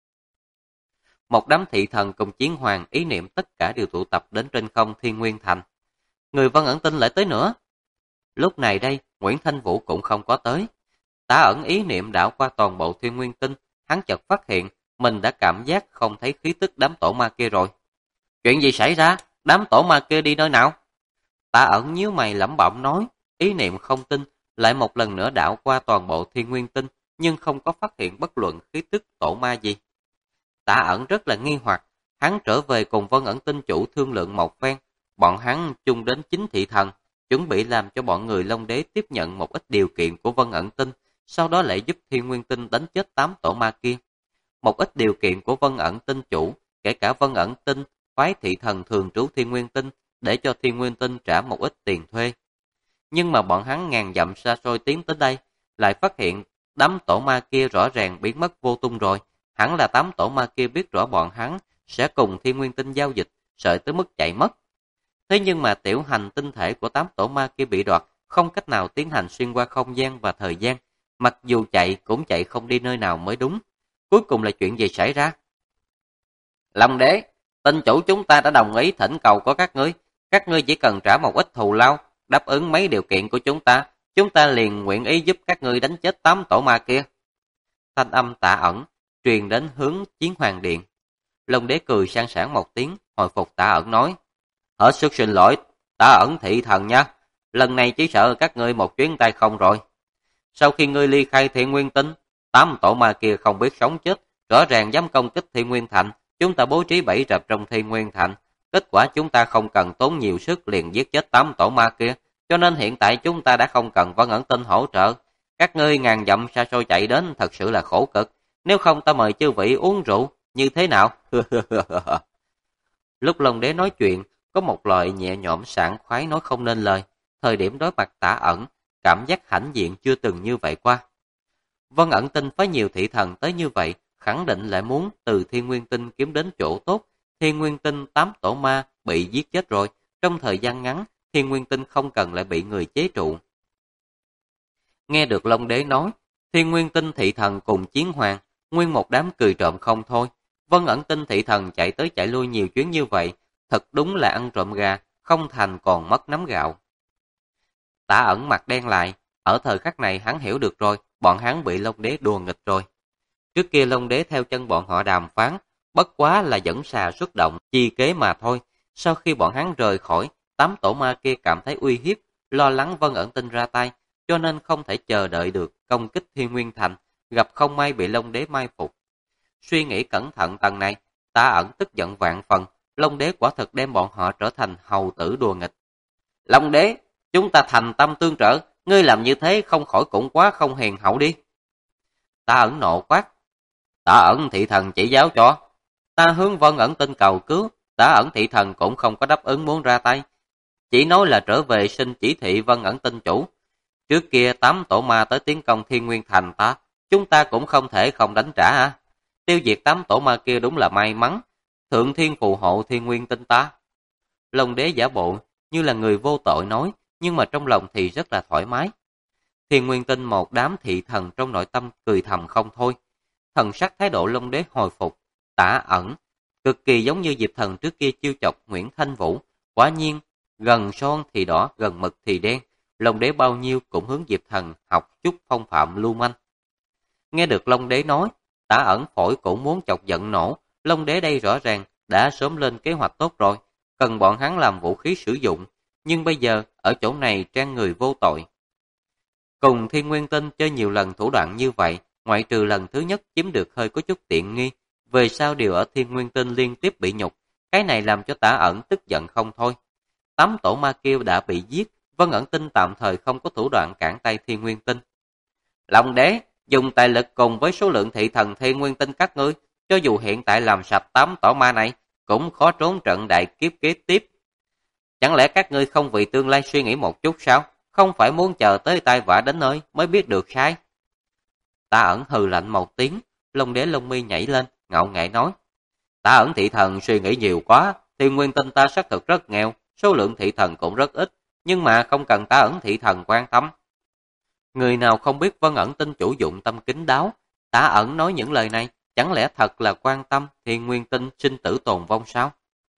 Một đám thị thần cùng chiến hoàng ý niệm tất cả đều tụ tập đến trên không Thiên Nguyên Thành. Người Vân Ẩn Tinh lại tới nữa. Lúc này đây, Nguyễn Thanh Vũ cũng không có tới. Tả Ẩn ý niệm đảo qua toàn bộ Thiên Nguyên Tinh, hắn chợt phát hiện mình đã cảm giác không thấy khí tức đám tổ ma kia rồi. Chuyện gì xảy ra? Đám tổ ma kia đi nơi nào? Tả Ẩn nhíu mày lẩm bẩm nói, ý niệm không tin, lại một lần nữa đảo qua toàn bộ Thiên Nguyên Tinh, nhưng không có phát hiện bất luận khí tức tổ ma gì. Tả Ẩn rất là nghi hoặc, hắn trở về cùng Vân Ẩn Tinh chủ thương lượng một phen, bọn hắn chung đến 9 thị thần, chuẩn bị làm cho bọn người Long Đế tiếp nhận một ít điều kiện của Vân Ẩn Tinh, sau đó lại giúp Thiên Nguyên Tinh đánh chết 8 tổ ma kia. Một ít điều kiện của Vân Ẩn Tinh chủ, kể cả Vân Ẩn Tinh phái thị thần thường trú Thiên Nguyên Tinh để cho Thiên Nguyên Tinh trả một ít tiền thuê. Nhưng mà bọn hắn ngàn dặm xa xôi tiến tới đây, lại phát hiện đám tổ ma kia rõ ràng biến mất vô tung rồi. Hẳn là 8 tổ ma kia biết rõ bọn hắn sẽ cùng Thiên Nguyên Tinh giao dịch, sợ tới mức chạy mất. Thế nhưng mà tiểu hành tinh thể của 8 tổ ma kia bị đoạt, không cách nào tiến hành xuyên qua không gian và thời gian, mặc dù chạy cũng chạy không đi nơi nào mới đúng. Cuối cùng là chuyện gì xảy ra? Long Đế, tinh chủ chúng ta đã đồng ý thỉnh cầu của các ngươi chỉ cần trả một ít thù lao, đáp ứng mấy điều kiện của chúng ta liền nguyện ý giúp các ngươi đánh chết 8 tổ ma kia. Thanh âm Tả Ẩn truyền đến hướng Chiến Hoàng Điện. Long Đế cười sang sảng một tiếng, hồi phục Tả Ẩn nói, hết sức xin lỗi, Tả Ẩn thị thần nha, lần này chỉ sợ các ngươi một chuyến tay không rồi. Sau khi ngươi ly khai Thiên Nguyên Tinh, 8 tổ ma kia không biết sống chết, rõ ràng dám công kích Thiên Nguyên Thành, chúng ta bố trí bẫy rập trong Thiên Nguyên Thành, kết quả chúng ta không cần tốn nhiều sức liền giết chết 8 tổ ma kia, cho nên hiện tại chúng ta đã không cần Vân Ẩn Tinh hỗ trợ. Các ngươi ngàn dặm xa xôi chạy đến thật sự là khổ cực, nếu không ta mời chư vị uống rượu, như thế nào? Lúc Long Đế nói chuyện, có một loại nhẹ nhõm sảng khoái nói không nên lời, thời điểm đối mặt Tả Ẩn, cảm giác hãnh diện chưa từng như vậy qua. Vân Ẩn Tinh phái nhiều thị thần tới như vậy, khẳng định lại muốn từ Thiên Nguyên Tinh kiếm đến chỗ tốt. Thiên Nguyên Tinh 8 tổ ma bị giết chết rồi, trong thời gian ngắn, Thiên Nguyên Tinh không cần lại bị người chế trụ. Nghe được Long Đế nói, Thiên Nguyên Tinh thị thần cùng chiến hoàng, nguyên một đám cười trộm không thôi. Vân Ẩn Tinh thị thần chạy tới chạy lui nhiều chuyến như vậy, thật đúng là ăn trộm gà, không thành còn mất nắm gạo. Tả Ẩn mặt đen lại, ở thời khắc này hắn hiểu được rồi, bọn hắn bị Long Đế đùa nghịch rồi. Trước kia Long Đế theo chân bọn họ đàm phán, bất quá là dẫn xà xuất động, chi kế mà thôi. Sau khi bọn hắn rời khỏi, 8 tổ ma kia cảm thấy uy hiếp, lo lắng Vân Ẩn Tinh ra tay, cho nên không thể chờ đợi được công kích Thiên Nguyên Thành, gặp không may bị Long Đế mai phục. Suy nghĩ cẩn thận tầng này, Tả Ẩn tức giận vạn phần, Long Đế quả thực đem bọn họ trở thành hầu tử đùa nghịch. Long Đế, chúng ta thành tâm tương trợ, ngươi làm như thế không khỏi cũng quá không hiền hậu đi. Tả Ẩn nộ quát. Tả Ẩn thị thần chỉ giáo cho. Ta hướng Vân Ẩn Tinh cầu cứu, Tả Ẩn thị thần cũng không có đáp ứng muốn ra tay. Chỉ nói là trở về xin chỉ thị Vân Ẩn Tinh chủ. Trước kia 8 tổ ma tới tiến công Thiên Nguyên Thành ta, chúng ta cũng không thể không đánh trả à. Tiêu diệt 8 tổ ma kia đúng là may mắn. Thượng Thiên phù hộ Thiên Nguyên Tinh ta. Long Đế giả bộ như là người vô tội nói, nhưng mà trong lòng thì rất là thoải mái. Thiên Nguyên Tinh một đám thị thần trong nội tâm cười thầm không thôi. Thần sắc thái độ Long Đế hồi phục, Tả Ẩn, cực kỳ giống như Diệp Thần trước kia chiêu chọc Nguyễn Thanh Vũ. Quả nhiên, gần son thì đỏ, gần mực thì đen. Long Đế bao nhiêu cũng hướng Diệp Thần học chút phong phạm lưu manh. Nghe được Long Đế nói, Tả Ẩn phổi cũng muốn chọc giận nổ. Long Đế đây rõ ràng đã sớm lên kế hoạch tốt rồi, cần bọn hắn làm vũ khí sử dụng, nhưng bây giờ ở chỗ này trang người vô tội. Cùng Thiên Nguyên Tinh chơi nhiều lần thủ đoạn như vậy, ngoại trừ lần thứ nhất chiếm được hơi có chút tiện nghi, về sau đều ở Thiên Nguyên Tinh liên tiếp bị nhục, cái này làm cho Tả Ẩn tức giận không thôi. 8 tổ ma kia đã bị giết, Vân Ẩn Tinh tạm thời không có thủ đoạn cản tay Thiên Nguyên Tinh. Long Đế, dùng tài lực cùng với số lượng thị thần Thiên Nguyên Tinh các ngươi, cho dù hiện tại làm sạch 8 tổ ma này, cũng khó trốn trận đại kiếp kế tiếp. Chẳng lẽ các ngươi không vì tương lai suy nghĩ một chút sao? Không phải muốn chờ tới tai vạ đến nơi mới biết được sai? Tả Ẩn hừ lạnh một tiếng, Long Đế lông mi nhảy lên, ngạo nghễ nói. Tả Ẩn thị thần suy nghĩ nhiều quá, Thiên Nguyên Tinh ta xác thực rất nghèo, số lượng thị thần cũng rất ít, nhưng mà không cần Tả Ẩn thị thần quan tâm. Người nào không biết Vân Ẩn Tinh chủ dụng tâm kín đáo, Tả Ẩn nói những lời này, chẳng lẽ thật là quan tâm Thiên Nguyên Tinh sinh tử tồn vong sao?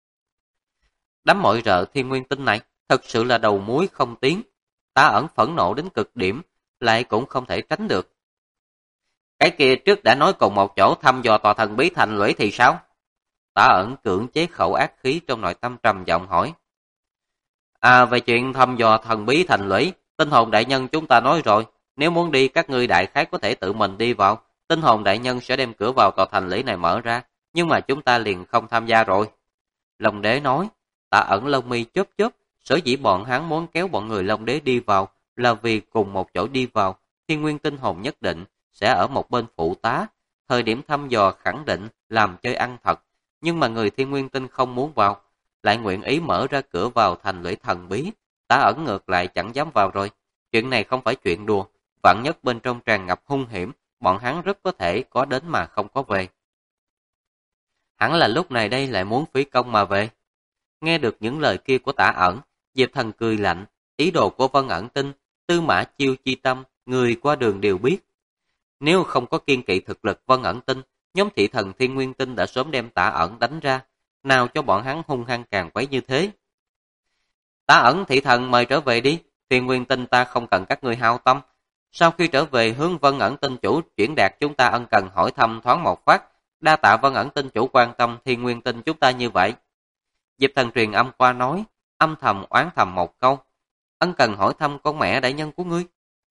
Đám mọi rợ Thiên Nguyên Tinh này thật sự là đầu muối không tiếng. Tả Ẩn phẫn nộ đến cực điểm, lại cũng không thể tránh được. Cái kia trước đã nói cùng một chỗ thăm dò tòa thần bí thành lũy thì sao? Tả Ẩn cưỡng chế khẩu ác khí trong nội tâm trầm giọng hỏi. Về chuyện thăm dò thần bí thành lũy, Tinh hồn đại nhân chúng ta nói rồi, nếu muốn đi các ngươi đại khái có thể tự mình đi vào, Tinh hồn đại nhân sẽ đem cửa vào tòa thành lũy này mở ra, nhưng mà chúng ta liền không tham gia rồi. Long Đế nói. Tả Ẩn lông mi chớp chớp, sở dĩ bọn hắn muốn kéo bọn người Long Đế đi vào là vì cùng một chỗ đi vào, Thiên Nguyên Tinh hồn nhất định sẽ ở một bên phụ tá, thời điểm thăm dò khẳng định làm chơi ăn thật, nhưng mà người Thiên Nguyên Tinh không muốn vào, lại nguyện ý mở ra cửa vào thành lũy thần bí, Tả Ẩn ngược lại chẳng dám vào rồi. Chuyện này không phải chuyện đùa, vạn nhất bên trong tràn ngập hung hiểm, bọn hắn rất có thể có đến mà không có về. Hẳn là lúc này đây lại muốn phí công mà về. Nghe được những lời kia của Tả Ẩn, Diệp Thần cười lạnh, ý đồ của Vân Ẩn Tinh, Tư Mã Chiêu chi tâm, người qua đường đều biết. Nếu không có kiên kỵ thực lực Vân Ẩn Tinh, nhóm thị thần Thiên Nguyên Tinh đã sớm đem Tả Ẩn đánh ra, nào cho bọn hắn hung hăng càng quấy như thế. Tả Ẩn thị thần mời trở về đi, Thiên Nguyên Tinh ta không cần các ngươi hao tâm. Sau khi trở về hướng Vân Ẩn Tinh chủ chuyển đạt chúng ta ân cần hỏi thăm thoáng một phát, đa tạ Vân Ẩn Tinh chủ quan tâm Thiên Nguyên Tinh chúng ta như vậy. Diệp Thần truyền âm qua nói, âm thầm oán thầm một câu, ân cần hỏi thăm con mẹ đại nhân của ngươi.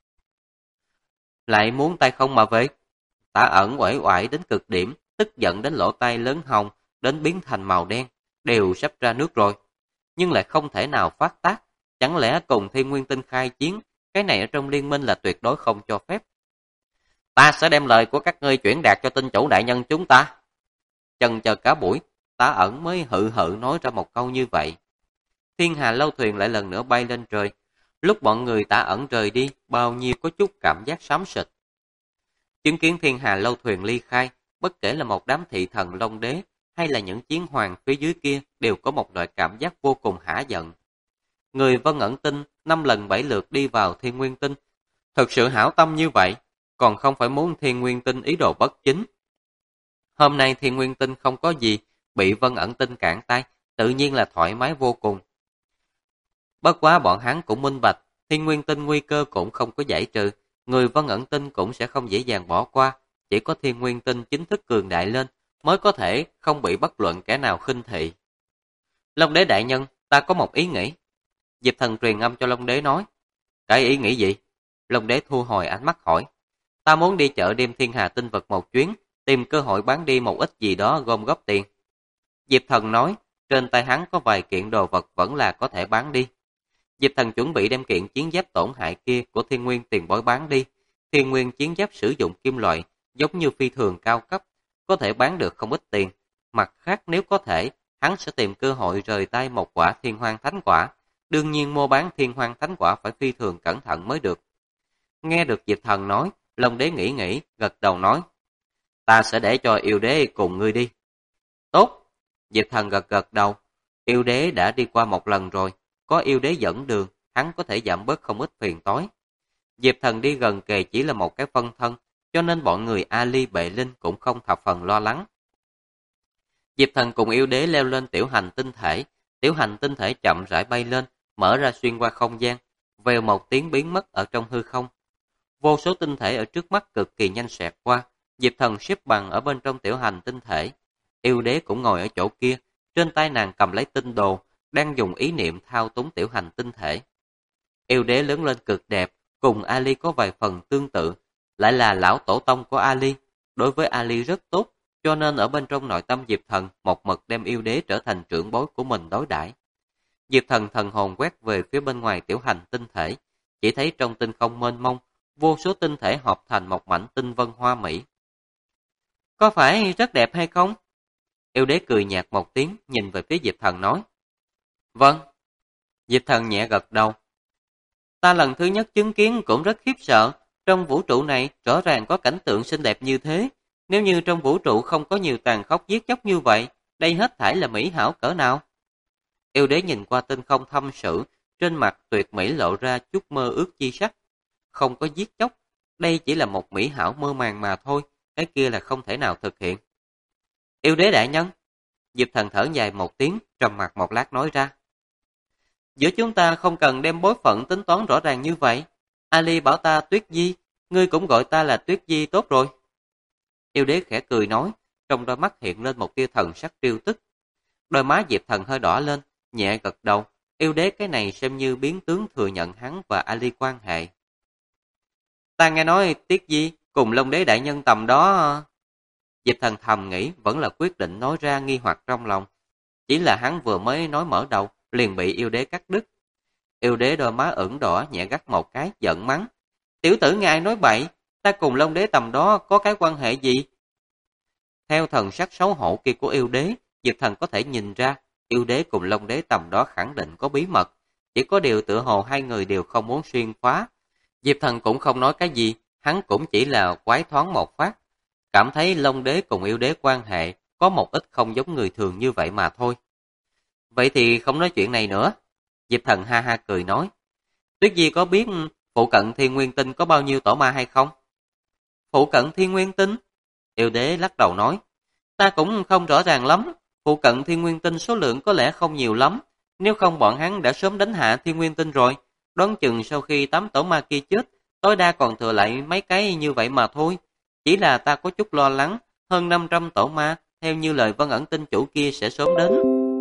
Lại muốn tay không mà về. Tả Ẩn uể oải đến cực điểm, tức giận đến lỗ tai lớn hồng, đến biến thành màu đen, đều sắp ra nước rồi. Nhưng lại không thể nào phát tác, chẳng lẽ cùng Thiên Nguyên Tinh khai chiến, cái này ở trong liên minh là tuyệt đối không cho phép. Ta sẽ đem lời của các ngươi chuyển đạt cho tinh chủ đại nhân chúng ta. Chần chờ cả buổi, Tả Ẩn mới hự hự nói ra một câu như vậy. Thiên Hà lâu thuyền lại lần nữa bay lên trời. Lúc bọn người Tả Ẩn rời đi, bao nhiêu có chút cảm giác xám xịt. Chứng kiến Thiên Hà lâu thuyền ly khai, bất kể là một đám thị thần Long Đế hay là những chiến hoàng phía dưới kia đều có một loại cảm giác vô cùng hả giận. Người Vân Ẩn Tinh 5 lần 7 lượt đi vào Thiên Nguyên Tinh, thực sự hảo tâm như vậy, còn không phải muốn Thiên Nguyên Tinh ý đồ bất chính. Hôm nay Thiên Nguyên Tinh không có gì, bị Vân Ẩn Tinh cản tay, tự nhiên là thoải mái vô cùng. Bất quá bọn hắn cũng minh bạch, Thiên Nguyên Tinh nguy cơ cũng không có giải trừ, người Vân Ẩn Tinh cũng sẽ không dễ dàng bỏ qua, chỉ có Thiên Nguyên Tinh chính thức cường đại lên mới có thể không bị bất luận kẻ nào khinh thị. Long đế đại nhân, ta có một ý nghĩ. Diệp Thần truyền âm cho Long đế nói. Cái ý nghĩ gì? Long đế thu hồi ánh mắt hỏi. Ta muốn đi chợ đêm Thiên Hà Tinh Vật một chuyến, tìm cơ hội bán đi một ít gì đó gom góp tiền. Diệp Thần nói, trên tay hắn có vài kiện đồ vật vẫn là có thể bán đi. Diệp Thần chuẩn bị đem kiện chiến giáp tổn hại kia của Thiên Nguyên tiền bối bán đi. Thiên Nguyên chiến giáp sử dụng kim loại, giống như phi thường cao cấp, có thể bán được không ít tiền. Mặt khác nếu có thể, hắn sẽ tìm cơ hội rời tay một quả Thiên Hoang Thánh Quả. Đương nhiên mua bán Thiên Hoang Thánh Quả phải phi thường cẩn thận mới được. Nghe được Diệp Thần nói, Long đế nghĩ, gật đầu nói. Ta sẽ để cho yêu đế cùng ngươi đi. Tốt. Diệp Thần gật gật đầu. Yêu đế đã đi qua một lần rồi. Có yêu đế dẫn đường, hắn có thể giảm bớt không ít phiền toái. Diệp Thần đi gần kề chỉ là một cái phân thân, cho nên bọn người Ali Bệ Linh cũng không thập phần lo lắng. Diệp Thần cùng yêu đế leo lên tiểu hành tinh thể. Tiểu hành tinh thể chậm rãi bay lên, mở ra xuyên qua không gian, vèo một tiếng biến mất ở trong hư không. Vô số tinh thể ở trước mắt cực kỳ nhanh xẹt qua, Diệp Thần xếp bằng ở bên trong tiểu hành tinh thể. Yêu đế cũng ngồi ở chỗ kia, trên tay nàng cầm lấy tinh đồ, đang dùng ý niệm thao túng tiểu hành tinh thể. Yêu đế lớn lên cực đẹp, cùng Ali có vài phần tương tự, lại là lão tổ tông của Ali. Đối với Ali rất tốt, cho nên ở bên trong nội tâm Diệp Thần một mực đem yêu đế trở thành trưởng bối của mình đối đãi. Diệp Thần thần hồn quét về phía bên ngoài tiểu hành tinh thể, chỉ thấy trong tinh không mênh mông, vô số tinh thể hợp thành một mảnh tinh vân hoa mỹ. Có phải rất đẹp hay không? Yêu đế cười nhạt một tiếng, nhìn về phía Diệp Thần nói. Vâng. Diệp Thần nhẹ gật đầu. Ta lần thứ nhất chứng kiến cũng rất khiếp sợ, trong vũ trụ này rõ ràng có cảnh tượng xinh đẹp như thế. Nếu như trong vũ trụ không có nhiều tàn khốc giết chóc như vậy, đây hết thảy là mỹ hảo cỡ nào? Yêu đế nhìn qua tinh không thâm sử, trên mặt tuyệt mỹ lộ ra chút mơ ước chi sắc. Không có giết chóc, đây chỉ là một mỹ hảo mơ màng mà thôi, cái kia là không thể nào thực hiện. Yêu đế đại nhân, Diệp Thần thở dài một tiếng, trầm mặt một lát nói ra. Giữa chúng ta không cần đem bối phận tính toán rõ ràng như vậy. Ali bảo ta Tuyết Di, ngươi cũng gọi ta là Tuyết Di tốt rồi. Yêu đế khẽ cười nói, trong đôi mắt hiện lên một tia thần sắc trêu tức. Đôi má Diệp Thần hơi đỏ lên, nhẹ gật đầu. Yêu đế cái này xem như biến tướng thừa nhận hắn và Ali quan hệ. Ta nghe nói Tuyết Di cùng Long đế đại nhân tầm đó. Diệp Thần thầm nghĩ, vẫn là quyết định nói ra nghi hoặc trong lòng. Chỉ là hắn vừa mới nói mở đầu, liền bị yêu đế cắt đứt. Yêu đế đôi má ửng đỏ nhẹ gắt một cái, giận mắng. Tiểu tử ngài nói bậy, ta cùng Long đế tầm đó có cái quan hệ gì? Theo thần sắc xấu hổ kia của yêu đế, Diệp Thần có thể nhìn ra, yêu đế cùng Long đế tầm đó khẳng định có bí mật. Chỉ có điều tựa hồ hai người đều không muốn xuyên phá. Diệp Thần cũng không nói cái gì, hắn cũng chỉ là quái thoáng một phát. Cảm thấy Long đế cùng yêu đế quan hệ có một ít không giống người thường như vậy mà thôi. Vậy thì không nói chuyện này nữa. Diệp Thần ha ha cười nói. Tuyết Di có biết phụ cận Thiên Nguyên Tinh có bao nhiêu tổ ma hay không? Phụ cận Thiên Nguyên Tinh? Yêu đế lắc đầu nói. Ta cũng không rõ ràng lắm. Phụ cận Thiên Nguyên Tinh số lượng có lẽ không nhiều lắm. Nếu không bọn hắn đã sớm đánh hạ Thiên Nguyên Tinh rồi. Đoán chừng sau khi 8 tổ ma kia chết, tối đa còn thừa lại mấy cái như vậy mà thôi. Chỉ là ta có chút lo lắng, hơn 500 tổ ma, theo như lời Vân Ẩn Tinh chủ kia sẽ sớm đến.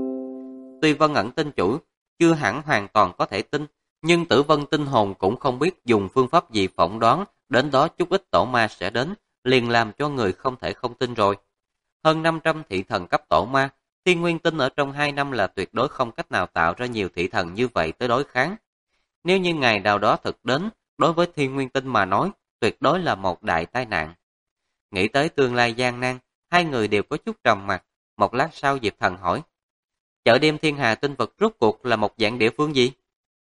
Tuy Vân Ẩn Tinh chủ chưa hẳn hoàn toàn có thể tin, nhưng Tử Vân Tinh hồn cũng không biết dùng phương pháp gì phỏng đoán, đến đó chút ít tổ ma sẽ đến, liền làm cho người không thể không tin rồi. Hơn 500 thị thần cấp tổ ma, Thiên Nguyên Tinh ở trong 2 năm là tuyệt đối không cách nào tạo ra nhiều thị thần như vậy tới đối kháng. Nếu như ngày nào đó thực đến, đối với Thiên Nguyên Tinh mà nói, tuyệt đối là một đại tai nạn. Nghĩ tới tương lai gian nan, hai người đều có chút trầm mặc. Một lát sau Diệp Thần hỏi. Chợ đêm Thiên Hà Tinh Vật rốt cuộc là một dạng địa phương gì?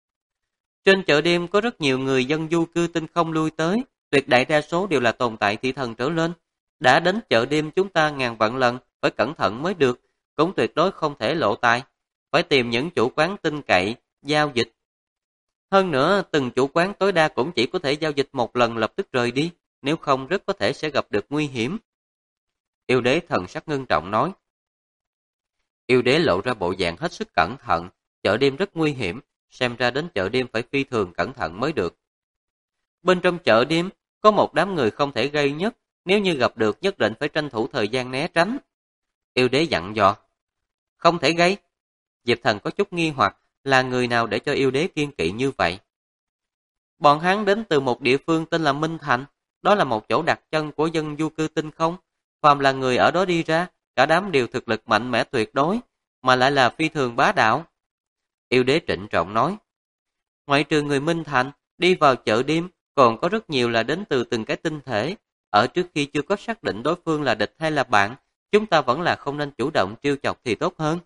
Trên chợ đêm có rất nhiều người dân du cư tinh không lui tới, tuyệt đại đa số đều là tồn tại thị thần trở lên. Đã đến chợ đêm chúng ta ngàn vạn lần, phải cẩn thận mới được, cũng tuyệt đối không thể lộ tài. Phải tìm những chủ quán tin cậy, giao dịch. Hơn nữa, từng chủ quán tối đa cũng chỉ có thể giao dịch một lần lập tức rời đi, nếu không rất có thể sẽ gặp được nguy hiểm. Yêu đế thần sắc ngưng trọng nói. Yêu đế lộ ra bộ dạng hết sức cẩn thận, chợ đêm rất nguy hiểm, xem ra đến chợ đêm phải phi thường cẩn thận mới được. Bên trong chợ đêm, có một đám người không thể gây nhất, nếu như gặp được nhất định phải tranh thủ thời gian né tránh. Yêu đế dặn dò. Không thể gây. Diệp Thần có chút nghi hoặc là người nào để cho yêu đế kiên kỵ như vậy. Bọn hắn đến từ một địa phương tên là Minh Thành, đó là một chỗ đặt chân của dân du cư tinh không. Phàm là người ở đó đi ra, cả đám đều thực lực mạnh mẽ tuyệt đối, mà lại là phi thường bá đạo. Yêu đế trịnh trọng nói. Ngoại trừ người Minh Thành, đi vào chợ đêm, còn có rất nhiều là đến từ từng cái tinh thể. Ở trước khi chưa có xác định đối phương là địch hay là bạn, chúng ta vẫn là không nên chủ động trêu chọc thì tốt hơn.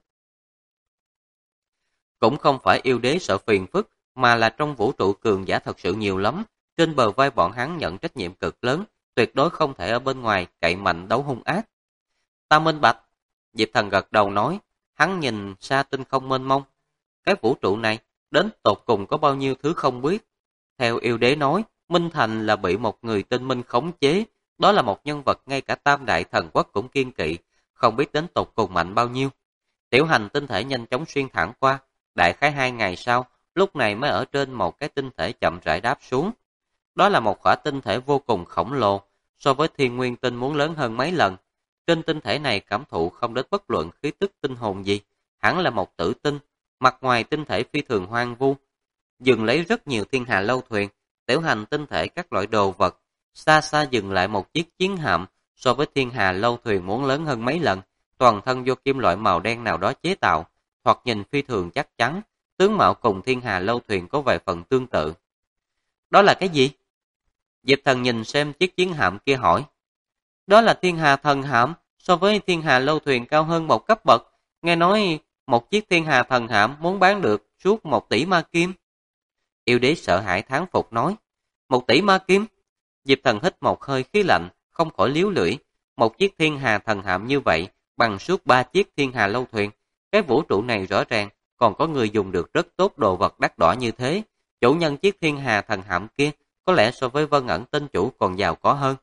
Cũng không phải yêu đế sợ phiền phức, mà là trong vũ trụ cường giả thật sự nhiều lắm. Trên bờ vai bọn hắn nhận trách nhiệm cực lớn, tuyệt đối không thể ở bên ngoài cậy mạnh đấu hung ác. Ta minh bạch. Diệp Thần gật đầu nói, hắn nhìn xa tinh không mênh mông. Cái vũ trụ này, đến tột cùng có bao nhiêu thứ không biết. Theo yêu đế nói, Minh Thành là bị một người tên Minh khống chế, đó là một nhân vật ngay cả tam đại thần quốc cũng kiên kỵ, không biết đến tột cùng mạnh bao nhiêu. Tiểu hành tinh thể nhanh chóng xuyên thẳng qua, đại khái 2 ngày sau, lúc này mới ở trên một cái tinh thể chậm rãi đáp xuống. Đó là một khỏa tinh thể vô cùng khổng lồ, so với thiên nguyên tinh muốn lớn hơn mấy lần. Trên tinh thể này cảm thụ không đến bất luận khí tức tinh hồn gì, hẳn là một tử tinh, mặt ngoài tinh thể phi thường hoang vu. Dừng lấy rất nhiều thiên hà lâu thuyền, tiểu hành tinh thể các loại đồ vật, xa xa dừng lại một chiếc chiến hạm, so với thiên hà lâu thuyền muốn lớn hơn mấy lần, toàn thân do kim loại màu đen nào đó chế tạo, hoặc nhìn phi thường chắc chắn, tướng mạo cùng thiên hà lâu thuyền có vài phần tương tự. Đó là cái gì? Diệp Thần nhìn xem chiếc chiến hạm kia hỏi. Đó là thiên hà thần hạm, so với thiên hà lâu thuyền cao hơn một cấp bậc. Nghe nói một chiếc thiên hà thần hạm muốn bán được suốt 1 tỷ ma kim. Yêu đế sợ hãi thán phục nói. 1 tỷ ma kim? Diệp Thần hít một hơi khí lạnh, không khỏi liếu lưỡi. Một chiếc thiên hà thần hạm như vậy, bằng suốt 3 chiếc thiên hà lâu thuyền. Cái vũ trụ này rõ ràng còn có người dùng được rất tốt đồ vật đắt đỏ như thế. Chủ nhân chiếc thiên hà thần hạm kia có lẽ so với Vân Ẩn tinh chủ còn giàu có hơn.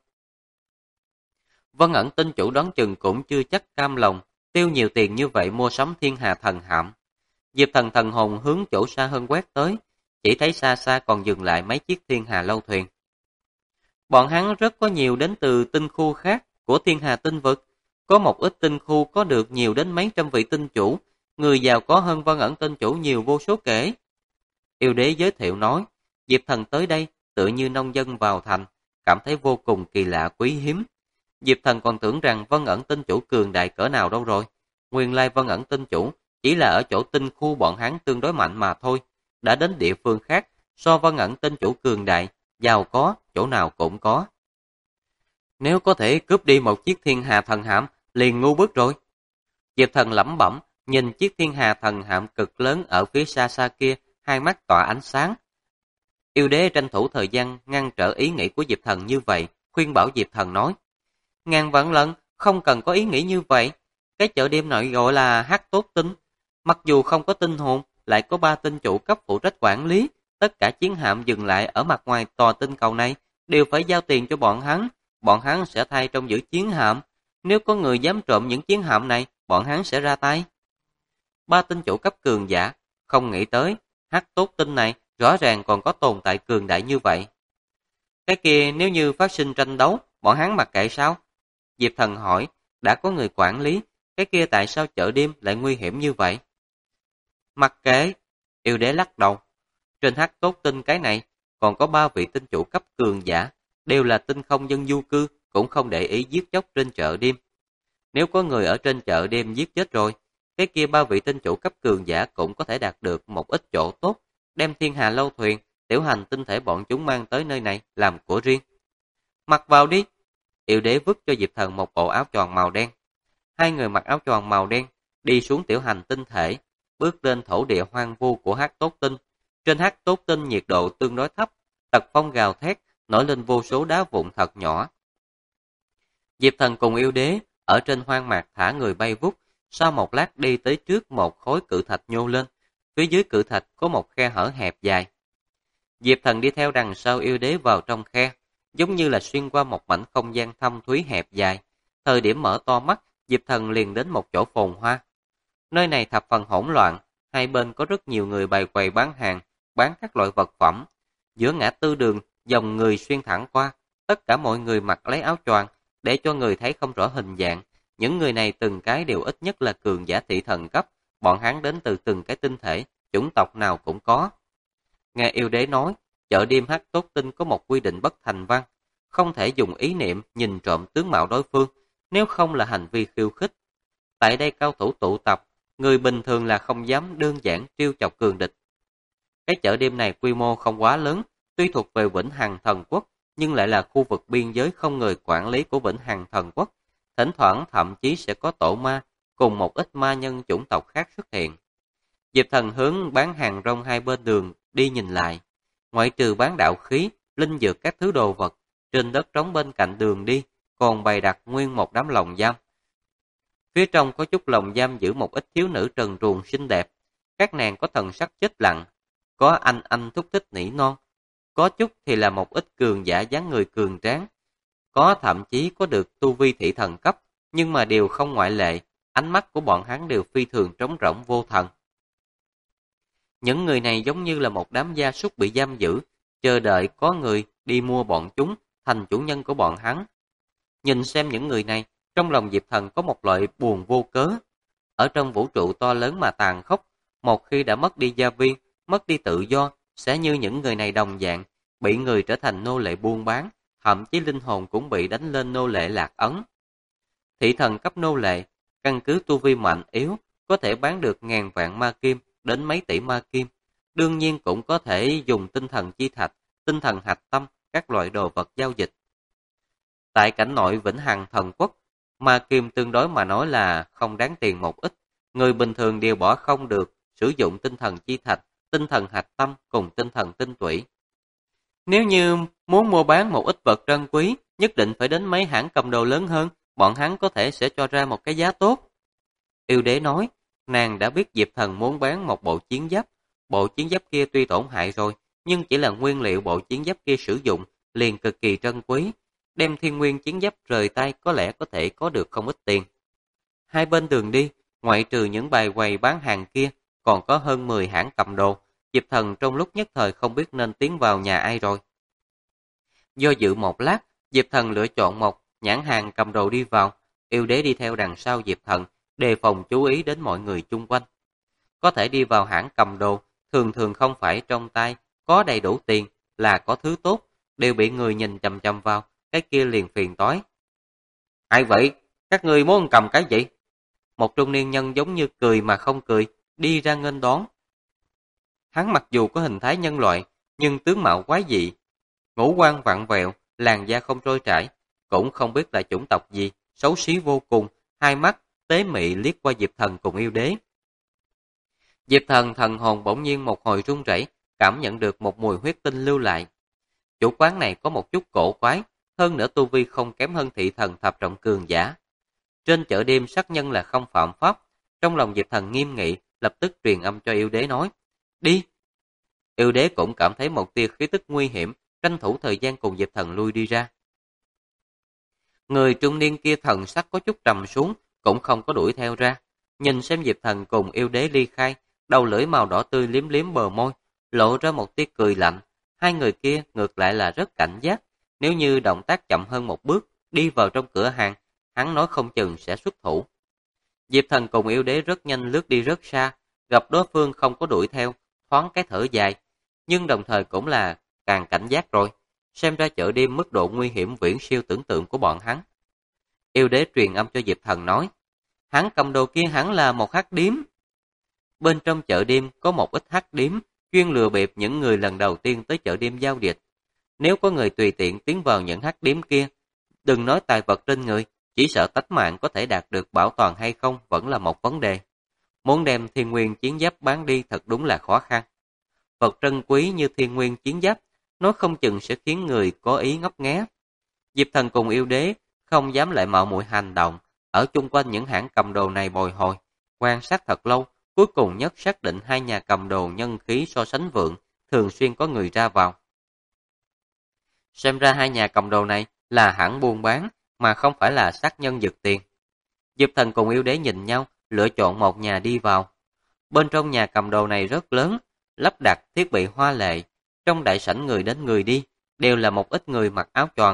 Vân Ẩn tinh chủ đoán chừng cũng chưa chắc cam lòng tiêu nhiều tiền như vậy mua sắm thiên hà thần hạm. Diệp Thần thần hồn hướng chỗ xa hơn quét tới, chỉ thấy xa xa còn dừng lại mấy chiếc thiên hà lâu thuyền. Bọn hắn rất có nhiều đến từ tinh khu khác của thiên hà tinh vực, có một ít tinh khu có được nhiều đến mấy trăm vị tinh chủ, người giàu có hơn Vân Ẩn tinh chủ nhiều vô số kể. Yêu đế giới thiệu nói, Diệp Thần tới đây tự như nông dân vào thành, cảm thấy vô cùng kỳ lạ quý hiếm. Diệp Thần còn tưởng rằng Vân Ẩn tinh chủ cường đại cỡ nào đâu rồi. Nguyên lai Vân Ẩn tinh chủ chỉ là ở chỗ tinh khu bọn hắn tương đối mạnh mà thôi. Đã đến địa phương khác, so Vân Ẩn tinh chủ cường đại, giàu có, chỗ nào cũng có. Nếu có thể cướp đi một chiếc thiên hà thần hạm, liền ngu bức rồi. Diệp Thần lẩm bẩm, nhìn chiếc thiên hà thần hạm cực lớn ở phía xa xa kia, hai mắt tỏa ánh sáng. Yêu đế tranh thủ thời gian ngăn trở ý nghĩ của Diệp Thần như vậy, khuyên bảo Diệp Thần nói. Ngàn vạn lần, không cần có ý nghĩ như vậy. Cái chợ đêm nội gọi là Hắc Tốt Tinh. Mặc dù không có tinh hồn, lại có 3 tinh chủ cấp phụ trách quản lý. Tất cả chiến hạm dừng lại ở mặt ngoài tòa tinh cầu này, đều phải giao tiền cho bọn hắn. Bọn hắn sẽ thay trong giữ chiến hạm. Nếu có người dám trộm những chiến hạm này, bọn hắn sẽ ra tay. 3 tinh chủ cấp cường giả, không nghĩ tới, Hắc Tốt Tinh này rõ ràng còn có tồn tại cường đại như vậy. Cái kia nếu như phát sinh tranh đấu, bọn hắn mặc kệ sao? Diệp Thần hỏi, đã có người quản lý, cái kia tại sao chợ đêm lại nguy hiểm như vậy? Mặc kệ, yêu đế lắc đầu. Trên Hắc Tốt Tinh cái này, còn có 3 vị tinh chủ cấp cường giả, đều là tinh không dân du cư, cũng không để ý giết chóc trên chợ đêm. Nếu có người ở trên chợ đêm giết chết rồi, cái kia 3 vị tinh chủ cấp cường giả cũng có thể đạt được một ít chỗ tốt, đem thiên hà lâu thuyền, tiểu hành tinh thể bọn chúng mang tới nơi này làm của riêng. Mặc vào đi. Yêu đế vứt cho Diệp Thần một bộ áo choàng màu đen. Hai người mặc áo choàng màu đen, đi xuống tiểu hành tinh thể, bước lên thổ địa hoang vu của Hắc Tốt Tinh. Trên Hắc Tốt Tinh nhiệt độ tương đối thấp, tật phong gào thét, nổi lên vô số đá vụn thật nhỏ. Diệp Thần cùng yêu đế ở trên hoang mạc thả người bay vút, sau một lát đi tới trước một khối cự thạch nhô lên, phía dưới cự thạch có một khe hở hẹp dài. Diệp Thần đi theo đằng sau yêu đế vào trong khe, giống như là xuyên qua một mảnh không gian thâm thúy hẹp dài. Thời điểm mở to mắt, Diệp Thần liền đến một chỗ phồn hoa. Nơi này thập phần hỗn loạn, hai bên có rất nhiều người bày quầy bán hàng, bán các loại vật phẩm. Giữa ngã tư đường, dòng người xuyên thẳng qua, tất cả mọi người mặc lấy áo choàng để cho người thấy không rõ hình dạng. Những người này từng cái đều ít nhất là cường giả thị thần cấp, bọn hắn đến từ từng cái tinh thể, chủng tộc nào cũng có. Nghe yêu đế nói, chợ đêm Hắc Tốt Tinh có một quy định bất thành văn, không thể dùng ý niệm nhìn trộm tướng mạo đối phương, nếu không là hành vi khiêu khích. Tại đây cao thủ tụ tập, người bình thường là không dám đơn giản trêu chọc cường địch. Cái chợ đêm này quy mô không quá lớn, tuy thuộc về Vĩnh Hằng Thần Quốc, nhưng lại là khu vực biên giới không người quản lý của Vĩnh Hằng Thần Quốc. Thỉnh thoảng thậm chí sẽ có tổ ma, cùng một ít ma nhân chủng tộc khác xuất hiện. Diệp Thần hướng bán hàng rong hai bên đường đi nhìn lại. Ngoại trừ bán đạo khí, linh dược các thứ đồ vật, trên đất trống bên cạnh đường đi, còn bày đặt nguyên một đám lồng giam. Phía trong có chút lồng giam giữ một ít thiếu nữ trần truồng xinh đẹp. Các nàng có thần sắc chết lặng, có anh thúc thích nỉ non, có chút thì là một ít cường giả dáng người cường tráng, có thậm chí có được tu vi thị thần cấp, nhưng mà đều không ngoại lệ, ánh mắt của bọn hắn đều phi thường trống rỗng vô thần. Những người này giống như là một đám gia súc bị giam giữ, chờ đợi có người đi mua bọn chúng, thành chủ nhân của bọn hắn. Nhìn xem những người này, trong lòng Diệp Thần có một loại buồn vô cớ. Ở trong vũ trụ to lớn mà tàn khốc, một khi đã mất đi gia viên, mất đi tự do, sẽ như những người này đồng dạng, bị người trở thành nô lệ buôn bán, thậm chí linh hồn cũng bị đánh lên nô lệ lạc ấn. Thị thần cấp nô lệ, căn cứ tu vi mạnh yếu, có thể bán được ngàn vạn ma kim đến mấy tỷ ma kim. Đương nhiên cũng có thể dùng tinh thần chi thạch, tinh thần hạch tâm, các loại đồ vật giao dịch. Tại cảnh nội Vĩnh Hằng Thần Quốc, ma kim tương đối mà nói là không đáng tiền một ít. Người bình thường đều bỏ không được sử dụng tinh thần chi thạch, tinh thần hạch tâm cùng tinh thần tinh tủy. Nếu như muốn mua bán một ít vật trân quý, nhất định phải đến mấy hãng cầm đồ lớn hơn, bọn hắn có thể sẽ cho ra một cái giá tốt. Yêu đế nói, nàng đã biết Diệp Thần muốn bán một bộ chiến giáp. Bộ chiến giáp kia tuy tổn hại rồi, nhưng chỉ là nguyên liệu bộ chiến giáp kia sử dụng, liền cực kỳ trân quý. Đem thiên nguyên chiến giáp rời tay có lẽ có thể có được không ít tiền. Hai bên đường đi, ngoại trừ những bài quầy bán hàng kia, còn có hơn 10 hãng cầm đồ. Diệp Thần trong lúc nhất thời không biết nên tiến vào nhà ai rồi. Do dự một lát, Diệp Thần lựa chọn một nhãn hàng cầm đồ đi vào. Yêu đế đi theo đằng sau Diệp Thần, đề phòng chú ý đến mọi người chung quanh. Có thể đi vào hãng cầm đồ, thường thường không phải trong tay có đầy đủ tiền là có thứ tốt, đều bị người nhìn chằm chằm vào, cái kia liền phiền toái. Ai vậy? Các người muốn cầm cái gì? Một trung niên nhân giống như cười mà không cười, đi ra nghênh đón. Hắn mặc dù có hình thái nhân loại, nhưng tướng mạo quái dị, ngũ quan vặn vẹo, làn da không trôi chảy, cũng không biết là chủng tộc gì, xấu xí vô cùng, hai mắt tế mị liếc qua Diệp Thần cùng yêu đế. Diệp Thần thần hồn bỗng nhiên một hồi run rẩy, cảm nhận được một mùi huyết tinh lưu lại. Chủ quán này có một chút cổ quái, hơn nữa tu vi không kém hơn thị thần thập trọng cường giả. Trên chợ đêm sát nhân là không phạm pháp, trong lòng Diệp Thần nghiêm nghị, lập tức truyền âm cho yêu đế nói, đi. Yêu đế cũng cảm thấy một tia khí tức nguy hiểm, tranh thủ thời gian cùng Diệp Thần lui đi ra. Người trung niên kia thần sắc có chút trầm xuống, cũng không có đuổi theo ra. Nhìn xem Diệp Thần cùng yêu đế ly khai, đầu lưỡi màu đỏ tươi liếm liếm bờ môi, lộ ra một tia cười lạnh. Hai người kia ngược lại là rất cảnh giác, nếu như động tác chậm hơn một bước, đi vào trong cửa hàng, hắn nói không chừng sẽ xuất thủ. Diệp Thần cùng yêu đế rất nhanh lướt đi rất xa, gặp đối phương không có đuổi theo, thoáng cái thở dài, nhưng đồng thời cũng là càng cảnh giác rồi. Xem ra chợ đêm mức độ nguy hiểm viễn siêu tưởng tượng của bọn hắn. Yêu đế truyền âm cho Diệp Thần nói, hắn cầm đồ kia hẳn là một hắc điếm. Bên trong chợ đêm có một ít hắc điếm, chuyên lừa bịp những người lần đầu tiên tới chợ đêm giao dịch. Nếu có người tùy tiện tiến vào những hắc điếm kia, đừng nói tài vật trên người, chỉ sợ tánh mạng có thể đạt được bảo toàn hay không vẫn là một vấn đề. Muốn đem thiên nguyên chiến giáp bán đi thật đúng là khó khăn. Vật trân quý như thiên nguyên chiến giáp, nói không chừng sẽ khiến người có ý ngấp nghé. Diệp Thần cùng yêu đế không dám lại mạo muội hành động, ở chung quanh những hãng cầm đồ này bồi hồi, quan sát thật lâu, cuối cùng nhất xác định hai nhà cầm đồ nhân khí so sánh vượng, thường xuyên có người ra vào. Xem ra hai nhà cầm đồ này là hãng buôn bán, mà không phải là sát nhân giật tiền. Diệp Thần cùng yêu đế nhìn nhau, lựa chọn một nhà đi vào. Bên trong nhà cầm đồ này rất lớn, lắp đặt thiết bị hoa lệ. Trong đại sảnh người đến người đi, đều là một ít người mặc áo choàng.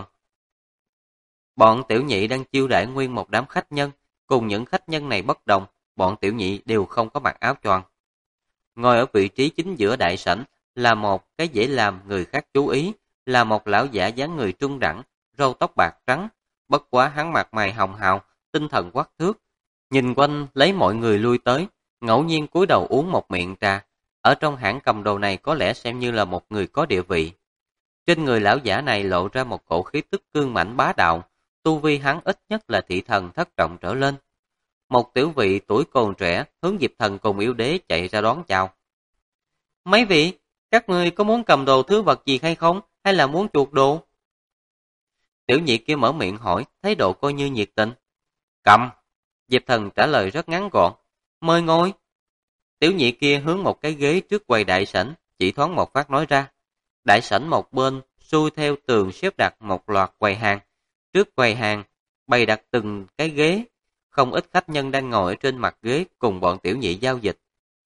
Bọn tiểu nhị đang chiêu đãi nguyên một đám khách nhân, cùng những khách nhân này bất đồng, bọn tiểu nhị đều không có mặc áo choàng. Ngồi ở vị trí chính giữa đại sảnh là một cái dễ làm người khác chú ý, là một lão giả dáng người trung đẳng, râu tóc bạc trắng, bất quá hắn mặt mày hồng hào, tinh thần quắc thước. Nhìn quanh lấy mọi người lui tới, ngẫu nhiên cúi đầu uống một miệng trà. Ở trong hãng cầm đồ này có lẽ xem như là một người có địa vị. Trên người lão giả này lộ ra một cổ khí tức cương mãnh bá đạo, tu vi hắn ít nhất là thị thần thất trọng trở lên. Một tiểu vị tuổi còn trẻ hướng Diệp Thần cùng Yêu Đế chạy ra đón chào. Mấy vị, các ngươi có muốn cầm đồ thứ vật gì hay không, hay là muốn chuộc đồ? Tiểu nhị kia mở miệng hỏi, thái độ coi như nhiệt tình. Cầm. Diệp Thần trả lời rất ngắn gọn. Mời ngồi. Tiểu nhị kia hướng một cái ghế trước quầy đại sảnh, chỉ thoáng một phát nói ra. Đại sảnh một bên, xuôi theo tường xếp đặt một loạt quầy hàng. Trước quầy hàng, bày đặt từng cái ghế. Không ít khách nhân đang ngồi ở trên mặt ghế cùng bọn tiểu nhị giao dịch.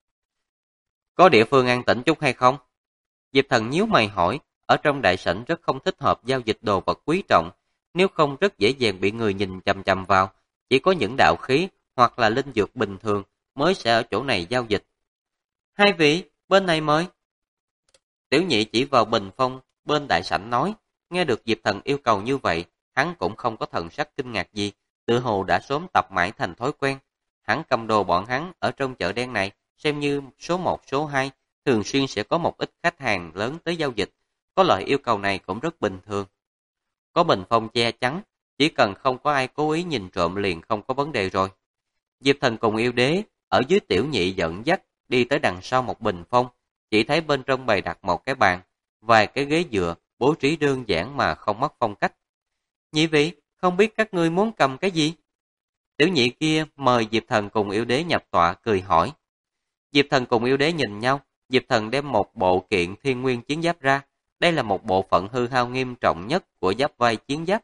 Có địa phương an tĩnh chút hay không? Diệp Thần nhíu mày hỏi, ở trong đại sảnh rất không thích hợp giao dịch đồ vật quý trọng, nếu không rất dễ dàng bị người nhìn chằm chằm vào, chỉ có những đạo khí hoặc là linh dược bình thường mới sẽ ở chỗ này giao dịch. Hai vị, bên này mời. Tiểu nhị chỉ vào bình phong bên đại sảnh nói, nghe được Diệp Thần yêu cầu như vậy, hắn cũng không có thần sắc kinh ngạc gì, tự hồ đã sớm tập mãi thành thói quen. Hắn cầm đồ bọn hắn ở trong chợ đen này xem như số 1 số 2, thường xuyên sẽ có một ít khách hàng lớn tới giao dịch, có loại yêu cầu này cũng rất bình thường. Có bình phong che chắn, chỉ cần không có ai cố ý nhìn trộm liền không có vấn đề rồi. Diệp Thần cùng Yêu Đế ở dưới tiểu nhị dẫn dắt đi tới đằng sau một bình phong, chỉ thấy bên trong bày đặt một cái bàn, vài cái ghế dựa, bố trí đơn giản mà không mất phong cách. Nhị vị, không biết các ngươi muốn cầm cái gì? Tiểu nhị kia mời Diệp Thần cùng Yêu Đế nhập tọa cười hỏi. Diệp Thần cùng Yêu Đế nhìn nhau, Diệp Thần đem một bộ kiện thiên nguyên chiến giáp ra, đây là một bộ phận hư hao nghiêm trọng nhất của giáp vai chiến giáp.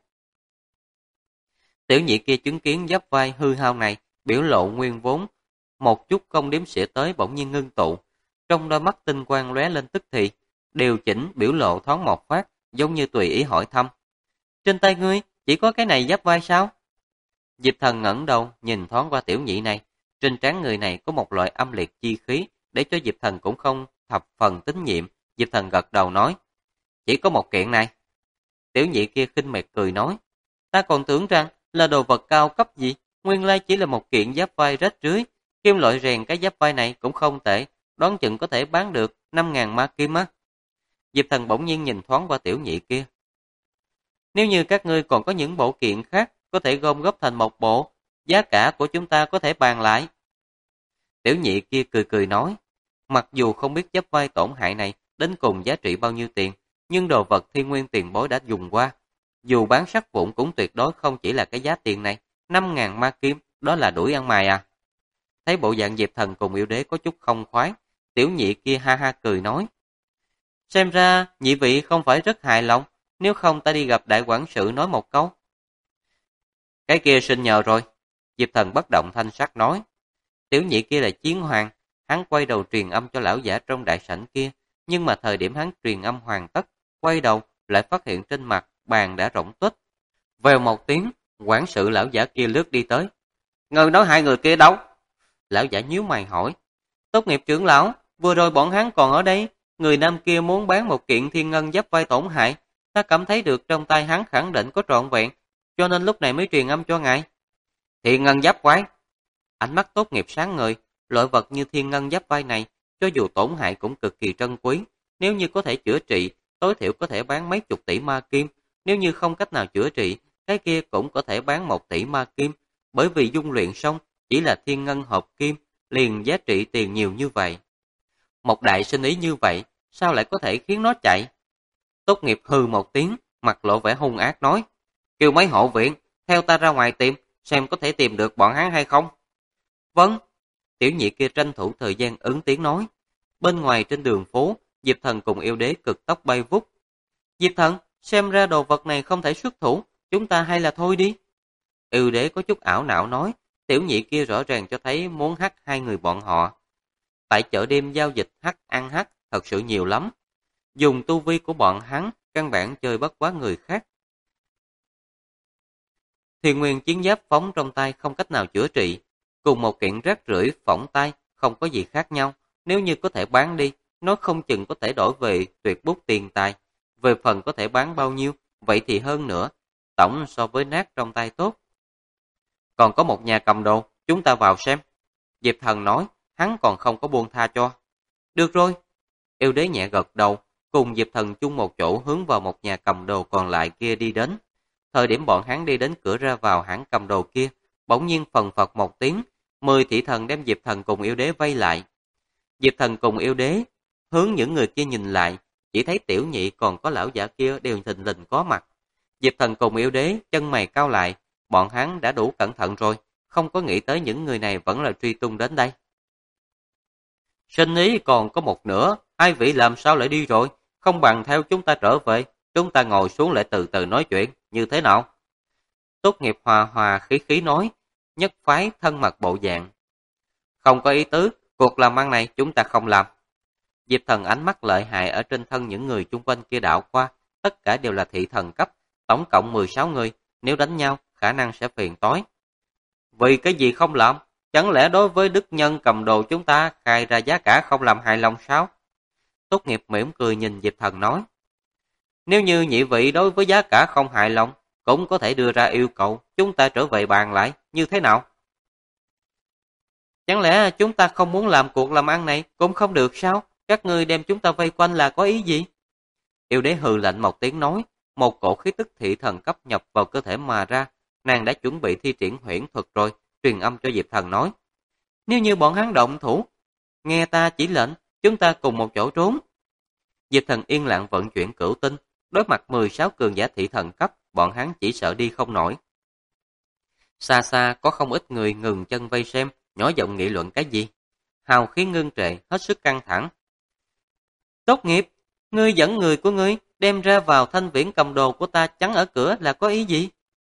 Tiểu nhị kia chứng kiến giáp vai hư hao này, biểu lộ nguyên vốn, một chút không đếm xỉa tới bỗng nhiên ngưng tụ, trong đôi mắt tinh quang lóe lên tức thì, điều chỉnh biểu lộ thoáng một phát, giống như tùy ý hỏi thăm. Trên tay ngươi, chỉ có cái này giáp vai sao? Diệp Thần ngẩng đầu, nhìn thoáng qua tiểu nhị này, trên trán người này có một loại âm liệt chi khí, để cho Diệp Thần cũng không thập phần tín nhiệm. Diệp Thần gật đầu nói, chỉ có một kiện này. Tiểu nhị kia khinh miệt cười nói, ta còn tưởng rằng là đồ vật cao cấp gì, nguyên lai chỉ là một kiện giáp vai rách rưới, kim loại rèn cái giáp vai này cũng không tệ, đoán chừng có thể bán được 5.000 ma kim á. Diệp Thần bỗng nhiên nhìn thoáng qua tiểu nhị kia. Nếu như các ngươi còn có những bộ kiện khác, có thể gom góp thành một bộ, giá cả của chúng ta có thể bàn lại. Tiểu nhị kia cười cười nói, mặc dù không biết giáp vai tổn hại này đến cùng giá trị bao nhiêu tiền, nhưng đồ vật thiên nguyên tiền bối đã dùng qua. Dù bán sắt vụn cũng tuyệt đối không chỉ là cái giá tiền này, 5.000 ma kim, đó là đuổi ăn mày à. Thấy bộ dạng Diệp Thần cùng Yêu Đế có chút không khoái, tiểu nhị kia ha ha cười nói, xem ra nhị vị không phải rất hài lòng, nếu không ta đi gặp đại quản sự nói một câu. Cái kia xin nhờ rồi. Diệp Thần bất động thanh sắc nói. Tiểu nhị kia là chiến hoàng, hắn quay đầu truyền âm cho lão giả trong đại sảnh kia, nhưng mà thời điểm hắn truyền âm hoàn tất, quay đầu lại phát hiện trên mặt bàn đã rỗng tuếch. Vèo một tiếng, quản sự lão giả kia lướt đi tới. Người nói hai người kia đâu? Lão giả nhíu mày hỏi. Tốt nghiệp trưởng lão, vừa rồi bọn hắn còn ở đây, người nam kia muốn bán một kiện thiên ngân giáp vai tổn hại, ta cảm thấy được trong tay hắn khẳng định có trọn vẹn, cho nên lúc này mới truyền âm cho ngài. Thiên ngân giáp quái. Ánh mắt tốt nghiệp sáng ngời, loại vật như thiên ngân giáp vai này, cho dù tổn hại cũng cực kỳ trân quý, nếu như có thể chữa trị, tối thiểu có thể bán mấy chục tỷ ma kim, nếu như không cách nào chữa trị, cái kia cũng có thể bán 1 tỷ ma kim, bởi vì dung luyện xong chỉ là thiên ngân hợp kim, liền giá trị tiền nhiều như vậy. Một đại sinh ý như vậy, sao lại có thể khiến nó chạy? Tốt nghiệp hừ một tiếng, mặt lộ vẻ hung ác nói, kêu mấy hộ viện, theo ta ra ngoài tìm, xem có thể tìm được bọn hắn hay không. Vâng, tiểu nhị kia tranh thủ thời gian ứng tiếng nói. Bên ngoài trên đường phố, Diệp Thần cùng Yêu Đế cực tốc bay vút. Diệp Thần, xem ra đồ vật này không thể xuất thủ, chúng ta hay là thôi đi. Yêu Đế có chút ảo não nói, tiểu nhị kia rõ ràng cho thấy muốn hắt hai người bọn họ. tại chợ đêm giao dịch hắc ăn hắc thật sự nhiều lắm. Dùng tu vi của bọn hắn, căn bản chơi bất quá người khác. Thiên nguyên chiến giáp phóng trong tay không cách nào chữa trị, cùng một kiện rác rưởi phỏng tay không có gì khác nhau. Nếu như có thể bán đi, nó không chừng có thể đổi về tuyệt bút tiền tài. Về phần có thể bán bao nhiêu, vậy thì hơn nữa, tổng so với nát trong tay tốt. Còn có một nhà cầm đồ, chúng ta vào xem. Diệp Thần nói, hắn còn không có buông tha cho. Được rồi. Yêu đế nhẹ gật đầu, cùng Diệp Thần chung một chỗ hướng vào một nhà cầm đồ còn lại kia đi đến. Thời điểm bọn hắn đi đến cửa ra vào hãng cầm đồ kia, bỗng nhiên phần phật một tiếng, 10 thị thần đem Diệp Thần cùng yêu đế vây lại. Diệp Thần cùng yêu đế hướng những người kia nhìn lại, chỉ thấy tiểu nhị còn có lão giả kia đều thình lình có mặt. Diệp Thần cùng yêu đế chân mày cau lại, bọn hắn đã đủ cẩn thận rồi, không có nghĩ tới những người này vẫn là truy tung đến đây. Sinh ý còn có một nửa, hai vị làm sao lại đi rồi, không bằng theo chúng ta trở về, chúng ta ngồi xuống lại từ từ nói chuyện, như thế nào? Tốt nghiệp hòa hòa khí khí nói, nhất phái thân mật bộ dạng. Không có ý tứ, cuộc làm ăn này chúng ta không làm. Diệp Thần ánh mắt lợi hại ở trên thân những người chung quanh kia đảo qua, tất cả đều là thị thần cấp, tổng cộng 16 người, nếu đánh nhau, khả năng sẽ phiền toái. Vì cái gì không làm? Chẳng lẽ đối với đức nhân cầm đồ chúng ta khai ra giá cả không làm hài lòng sao? Tốt nghiệp mỉm cười nhìn Diệp Thần nói. Nếu như nhị vị đối với giá cả không hài lòng, cũng có thể đưa ra yêu cầu, chúng ta trở về bàn lại, như thế nào? Chẳng lẽ chúng ta không muốn làm cuộc làm ăn này cũng không được sao? Các ngươi đem chúng ta vây quanh là có ý gì? Yêu đế hừ lạnh một tiếng nói, một cổ khí tức thị thần cấp nhập vào cơ thể mà ra, nàng đã chuẩn bị thi triển huyễn thuật rồi, truyền âm cho Diệp Thần nói. Nếu như bọn hắn động thủ, nghe ta chỉ lệnh, chúng ta cùng một chỗ trốn. Diệp Thần yên lặng vận chuyển cửu tinh, đối mặt 16 cường giả thị thần cấp, bọn hắn chỉ sợ đi không nổi. Xa xa có không ít người ngừng chân vây xem, nhỏ giọng nghị luận cái gì. Hào khí ngưng trệ, hết sức căng thẳng. Tốt nghiệp, ngươi dẫn người của ngươi đem ra vào thanh viễn cầm đồ của ta chắn ở cửa là có ý gì?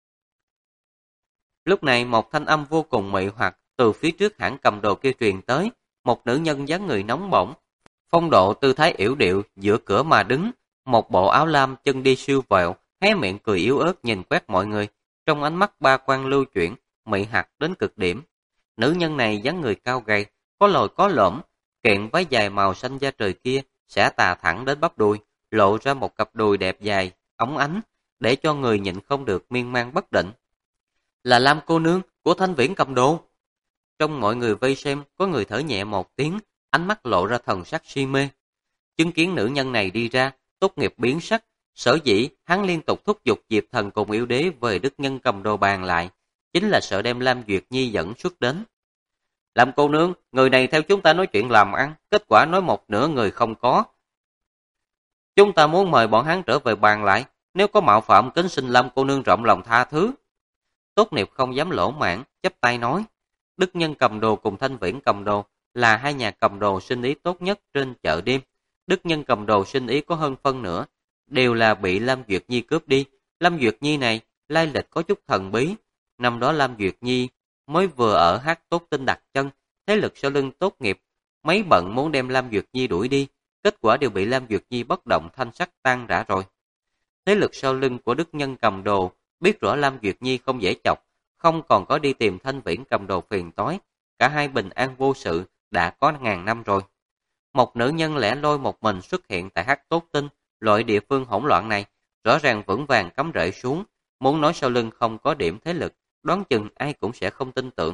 Lúc này một thanh âm vô cùng mị hoặc từ phía trước hãng cầm đồ kia truyền tới, một nữ nhân dáng người nóng bỏng, phong độ tư thái yểu điệu giữa cửa mà đứng, một bộ áo lam chân đi siêu vẹo, hé miệng cười yếu ớt nhìn quét mọi người, trong ánh mắt ba quan lưu chuyển, mị hoặc đến cực điểm. Nữ nhân này dáng người cao gầy, có lồi có lõm, kiện váy dài màu xanh da trời kia xẻ tà thẳng đến bắp đùi, lộ ra một cặp đùi đẹp dài, óng ánh, để cho người nhịn không được miên man bất định. Là Lam cô nương của thanh viễn cầm đồ. Trong mọi người vây xem, có người thở nhẹ một tiếng, ánh mắt lộ ra thần sắc si mê. Chứng kiến nữ nhân này đi ra, tốt nghiệp biến sắc, sở dĩ hắn liên tục thúc giục Diệp Thần cùng yêu đế về đức nhân cầm đồ bàn lại, chính là sợ đem Lam Duyệt Nhi dẫn xuất đến. Lam cô nương, người này theo chúng ta nói chuyện làm ăn, kết quả nói một nửa người không có. Chúng ta muốn mời bọn hắn trở về bàn lại, nếu có mạo phạm kính xin Lam cô nương rộng lòng tha thứ. Tốt nghiệp không dám lỗ mãn, chắp tay nói, đức nhân cầm đồ cùng thanh viễn cầm đồ là hai nhà cầm đồ sinh ý tốt nhất trên chợ đêm. Đức nhân cầm đồ sinh ý có hơn phân nửa, đều là bị Lam Duyệt Nhi cướp đi. Lam Duyệt Nhi này, lai lịch có chút thần bí. Năm đó Lam Duyệt Nhi mới vừa ở Hát Tốt Tinh đặt chân, thế lực sau lưng tốt nghiệp, mấy bận muốn đem Lam Duyệt Nhi đuổi đi, kết quả đều bị Lam Duyệt Nhi bất động thanh sắc tan rã rồi. Thế lực sau lưng của đức nhân cầm đồ biết rõ Lam Duyệt Nhi không dễ chọc, không còn có đi tìm thanh viễn cầm đồ phiền toái, cả hai bình an vô sự đã có ngàn năm rồi. Một nữ nhân lẻ loi một mình xuất hiện tại Hát Tốt Tinh, loại địa phương hỗn loạn này, rõ ràng vững vàng cắm rễ xuống, muốn nói sau lưng không có điểm thế lực, đoán chừng ai cũng sẽ không tin tưởng.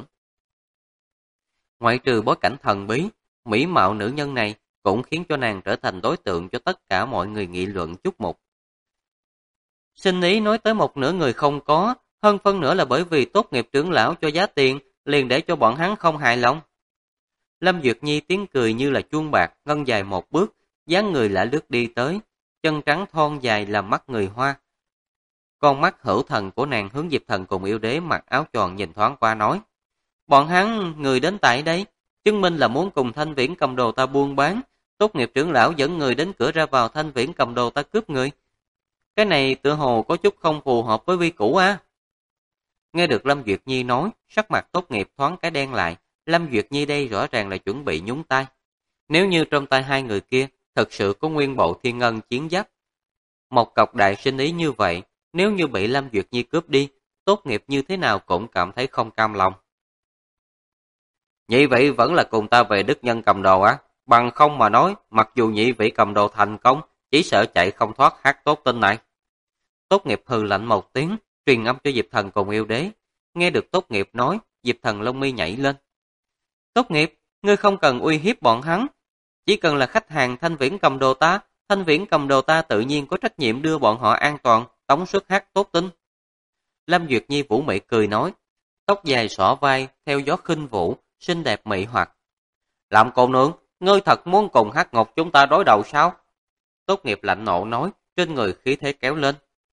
Ngoại trừ bối cảnh thần bí, mỹ mạo nữ nhân này cũng khiến cho nàng trở thành đối tượng cho tất cả mọi người nghị luận chút một. Sinh ý nói tới một nửa người không có, hơn phân nửa là bởi vì tốt nghiệp trưởng lão cho giá tiền, liền để cho bọn hắn không hài lòng. Lâm Duyệt Nhi tiếng cười như là chuông bạc, ngân dài một bước, dáng người lạ lướt đi tới, chân trắng thon dài làm mắt người Hoa. Con mắt hữu thần của nàng hướng Diệp Thần cùng yêu đế mặc áo tròn nhìn thoáng qua nói, bọn hắn người đến tại đây, chứng minh là muốn cùng thanh viễn cầm đồ ta buôn bán, tốt nghiệp trưởng lão dẫn người đến cửa ra vào thanh viễn cầm đồ ta cướp người. Cái này tựa hồ có chút không phù hợp với quy củ á. Nghe được Lâm Duyệt Nhi nói, sắc mặt tốt nghiệp thoáng cái đen lại, Lâm Duyệt Nhi đây rõ ràng là chuẩn bị nhúng tay. Nếu như trong tay hai người kia thật sự có nguyên bộ thiên ngân chiến giáp, một cọc đại sinh ý như vậy, nếu như bị Lâm Duyệt Nhi cướp đi, Tốt Nghiệp như thế nào cũng cảm thấy không cam lòng. Nhị vị vẫn là cùng ta về đức nhân cầm đồ á, bằng không mà nói, mặc dù nhị vị cầm đồ thành công, chỉ sợ chạy không thoát hát tốt tin này. Tốt Nghiệp hừ lạnh một tiếng, truyền âm cho Diệp Thần cùng yêu đế. Nghe được Tốt Nghiệp nói, Diệp Thần lông mi nhảy lên. Tốt Nghiệp, ngươi không cần uy hiếp bọn hắn, chỉ cần là khách hàng Thanh Viễn cầm đồ ta, Thanh Viễn cầm đồ ta tự nhiên có trách nhiệm đưa bọn họ an toàn, tống xuất hát tốt tin. Lâm Duyệt Nhi vũ mị cười nói, tóc dài xõa vai, theo gió khinh vũ, xinh đẹp mị hoặc. Làm cô nương, ngươi thật muốn cùng Hắc Ngọc chúng ta đối đầu sao? Tốt Nghiệp lạnh nộ nói, trên người khí thế kéo lên.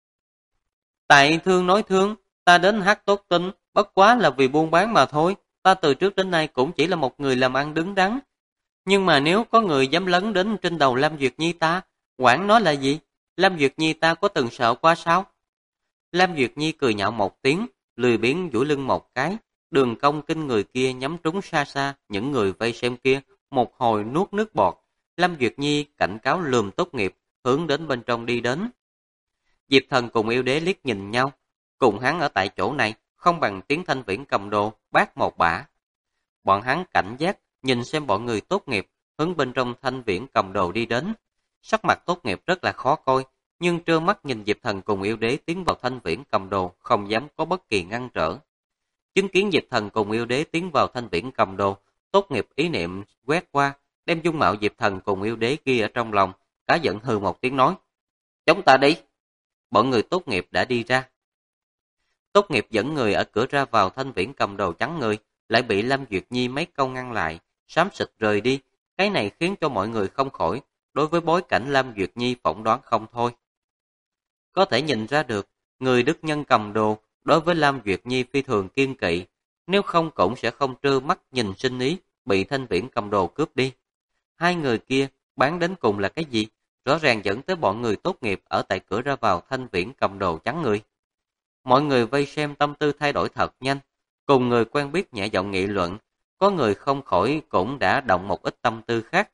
Tại thương nói thương, ta đến hát tốt tin, bất quá là vì buôn bán mà thôi, ta từ trước đến nay cũng chỉ là một người làm ăn đứng đắn. Nhưng mà nếu có người dám lấn đến trên đầu Lâm Duyệt Nhi ta, quản nó là gì? Lâm Duyệt Nhi ta có từng sợ qua sao? Lâm Duyệt Nhi cười nhạo một tiếng, lười biếng duỗi lưng một cái, đường cong kinh người kia nhắm trúng xa xa những người vây xem kia, một hồi nuốt nước bọt. Lâm Duyệt Nhi cảnh cáo lườm Tốt Nghiệp, hướng đến bên trong đi đến. Diệp Thần cùng yêu đế liếc nhìn nhau, cùng hắn ở tại chỗ này, không bằng tiếng Thanh Viễn cầm đồ, bát một bả. Bọn hắn cảnh giác, nhìn xem bọn người Tốt Nghiệp, hướng bên trong Thanh Viễn cầm đồ đi đến. Sắc mặt Tốt Nghiệp rất là khó coi, nhưng trơ mắt nhìn Diệp Thần cùng yêu đế tiến vào Thanh Viễn cầm đồ, không dám có bất kỳ ngăn trở. Chứng kiến Diệp Thần cùng yêu đế tiến vào Thanh Viễn cầm đồ, Tốt Nghiệp ý niệm quét qua, đem dung mạo Diệp Thần cùng yêu đế ghi ở trong lòng, cá giận hừ một tiếng nói. Chúng ta đi! Bọn người Tốt Nghiệp đã đi ra. Tốt Nghiệp dẫn người ở cửa ra vào Thanh Viễn cầm đồ trắng người, lại bị Lâm Duyệt Nhi mấy câu ngăn lại, xám xịt rời đi. Cái này khiến cho mọi người không khỏi, đối với bối cảnh Lâm Duyệt Nhi phỏng đoán không thôi. Có thể nhìn ra được, người đức nhân cầm đồ đối với Lâm Duyệt Nhi phi thường kiên kỵ, nếu không cũng sẽ không trơ mắt nhìn sinh ý bị Thanh Viễn cầm đồ cướp đi. Hai người kia bán đến cùng là cái gì? Rõ ràng dẫn tới bọn người Tốt Nghiệp ở tại cửa ra vào Thanh Viễn cầm đồ trắng người. Mọi người vây xem tâm tư thay đổi thật nhanh, cùng người quen biết nhẹ giọng nghị luận, có người không khỏi cũng đã động một ít tâm tư khác.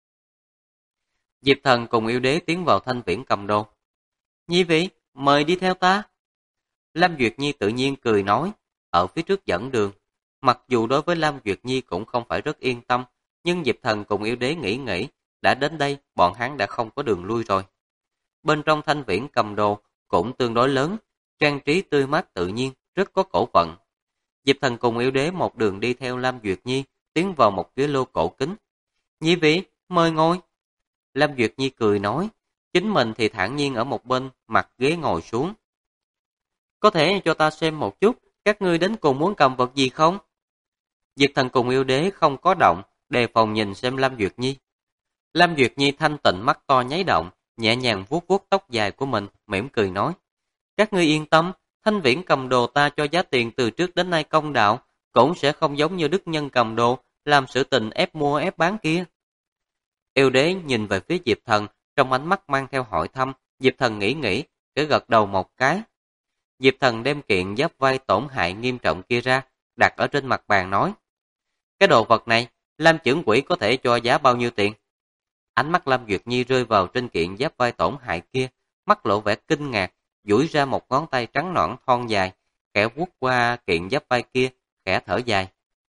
Diệp Thần cùng yêu đế tiến vào Thanh Viễn cầm đồ. Nhi vị, mời đi theo ta. Lâm Duyệt Nhi tự nhiên cười nói, ở phía trước dẫn đường. Mặc dù đối với Lâm Duyệt Nhi cũng không phải rất yên tâm, nhưng Diệp Thần cùng yêu đế nghĩ, đã đến đây bọn hắn đã không có đường lui rồi. Bên trong Thanh Viễn cầm đồ cũng tương đối lớn, trang trí tươi mát tự nhiên, rất có cổ vận. Diệp Thần cùng yêu đế một đường đi theo Lâm Duyệt Nhi, tiến vào một ghế lô cổ kính. Nhi vị, mời ngồi. Lâm Duyệt Nhi cười nói, chính mình thì thản nhiên ở một bên, mặt ghế ngồi xuống. Có thể cho ta xem một chút, các ngươi đến cùng muốn cầm vật gì không? Diệp Thần cùng yêu đế không có động, đề phòng nhìn xem Lâm Duyệt Nhi. Lâm Duyệt Nhi thanh tịnh mắt to nháy động, nhẹ nhàng vuốt vuốt tóc dài của mình, mỉm cười nói. Các ngươi yên tâm, Thanh Viễn cầm đồ ta cho giá tiền từ trước đến nay công đạo, cũng sẽ không giống như đức nhân cầm đồ, làm sự tình ép mua ép bán kia. Yêu đế nhìn về phía Diệp Thần, trong ánh mắt mang theo hỏi thăm, Diệp Thần nghĩ, cái gật đầu một cái. Diệp Thần đem kiện giáp vai tổn hại nghiêm trọng kia ra, đặt ở trên mặt bàn nói. Cái đồ vật này, Lam trưởng quỹ có thể cho giá bao nhiêu tiền? Ánh mắt Lâm Duyệt Nhi rơi vào trên kiện giáp vai tổn hại kia, mắt lộ vẻ kinh ngạc, duỗi ra một ngón tay trắng nõn thon dài, khẽ vuốt qua kiện giáp vai kia, khẽ thở dài.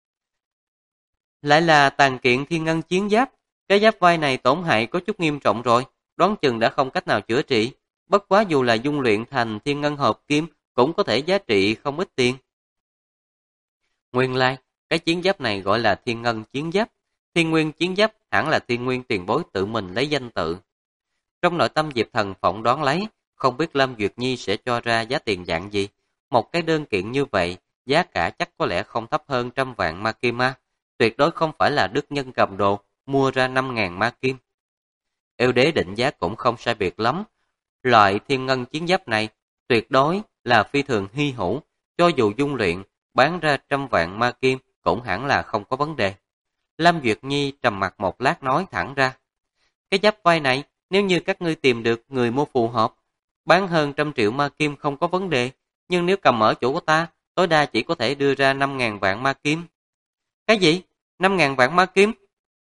Lại là tàn kiện thiên ngân chiến giáp, cái giáp vai này tổn hại có chút nghiêm trọng rồi, đoán chừng đã không cách nào chữa trị, bất quá dù là dung luyện thành thiên ngân hợp kim cũng có thể giá trị không ít tiền. Nguyên lai, cái chiến giáp này gọi là thiên ngân chiến giáp, thiên nguyên chiến giáp hẳn là thiên nguyên tiền bối tự mình lấy danh tự. Trong nội tâm Diệp Thần phỏng đoán lấy, không biết Lâm Duyệt Nhi sẽ cho ra giá tiền dạng gì. Một cái đơn kiện như vậy, giá cả chắc có lẽ không thấp hơn 100 vạn ma kim ma, tuyệt đối không phải là đức nhân cầm đồ, mua ra 5.000 ma kim. Yêu đế định giá cũng không sai biệt lắm. Loại thiên ngân chiến giáp này, tuyệt đối là phi thường hy hữu, cho dù dung luyện, bán ra 100 vạn ma kim, cũng hẳn là không có vấn đề. Lâm Duyệt Nhi trầm mặt một lát nói thẳng ra. Cái giáp vai này, nếu như các ngươi tìm được người mua phù hợp, bán hơn 100 triệu ma kim không có vấn đề, nhưng nếu cầm ở chỗ của ta, tối đa chỉ có thể đưa ra 5.000 vạn ma kim. Cái gì? 5.000 vạn ma kim?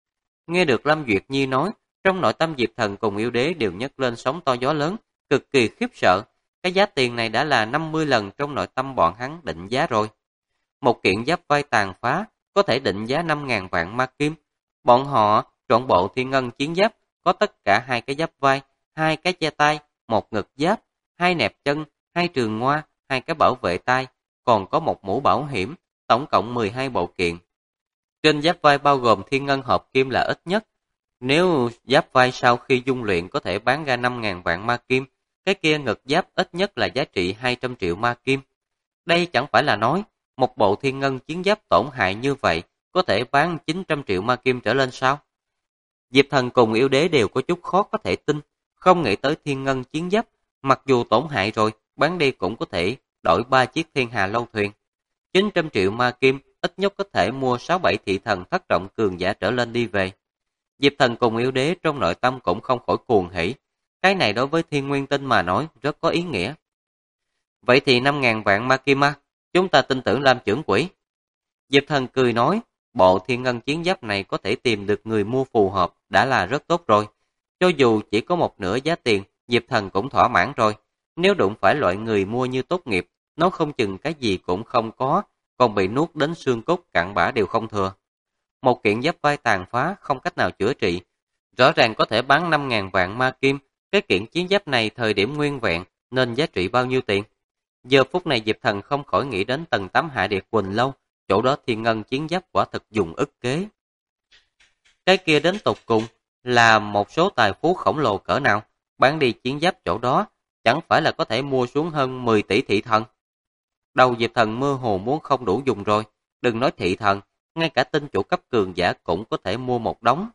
Nghe được Lâm Duyệt Nhi nói, trong nội tâm Diệp Thần cùng Yêu Đế đều nhấc lên sóng to gió lớn, cực kỳ khiếp sợ. Cái giá tiền này đã là 50 lần trong nội tâm bọn hắn định giá rồi. Một kiện giáp vai tàn phá có thể định giá 5.000 vạn ma kim. Bọn họ trọn bộ Thiên Ngân chiến giáp có tất cả 2 cái giáp vai, 2 cái che tay, 1 ngực giáp, 2 nẹp chân, 2 trường ngoa, 2 cái bảo vệ tay, còn có 1 mũ bảo hiểm, tổng cộng 12 bộ kiện. Trên giáp vai bao gồm Thiên Ngân hợp kim là ít nhất. Nếu giáp vai sau khi dung luyện có thể bán ra 5.000 vạn ma kim, cái kia ngực giáp ít nhất là giá trị 200 triệu ma kim. Đây chẳng phải là nói, một bộ Thiên Ngân chiến giáp tổn hại như vậy có thể bán 900 triệu ma kim trở lên sao? Diệp Thần cùng Yêu Đế đều có chút khó có thể tin, không nghĩ tới Thiên Ngân chiến giáp, mặc dù tổn hại rồi, bán đi cũng có thể đổi 3 chiếc Thiên Hà lâu thuyền. 900 triệu ma kim ít nhất có thể mua 6-7 thị thần thất trọng cường giả trở lên đi về. Diệp Thần cùng Yêu Đế trong nội tâm cũng không khỏi cuồng hỉ. Cái này đối với Thiên Nguyên Tinh mà nói rất có ý nghĩa. Vậy thì 5.000 vạn ma kim chúng ta tin tưởng Lam trưởng quỹ. Diệp Thần cười nói, bộ Thiên Ngân chiến giáp này có thể tìm được người mua phù hợp đã là rất tốt rồi. Cho dù chỉ có một nửa giá tiền, Diệp Thần cũng thỏa mãn rồi. Nếu đụng phải loại người mua như tốt nghiệp, nó không chừng cái gì cũng không có, còn bị nuốt đến xương cốt cặn bã đều không thừa. Một kiện giáp vai tàn phá không cách nào chữa trị, rõ ràng có thể bán 5.000 vạn ma kim. Cái kiện chiến giáp này thời điểm nguyên vẹn nên giá trị bao nhiêu tiền? Giờ phút này Diệp Thần không khỏi nghĩ đến tầng 8 Hạ Điệt Quỳnh Lâu, chỗ đó Thiên Ngân chiến giáp quả thực dùng ức kế. Cái kia đến tột cùng là một số tài phú khổng lồ cỡ nào, bán đi chiến giáp chỗ đó chẳng phải là có thể mua xuống hơn 10 tỷ thị thần. Đầu Diệp Thần mơ hồ muốn không đủ dùng rồi, đừng nói thị thần, ngay cả tinh chủ cấp cường giả cũng có thể mua một đống.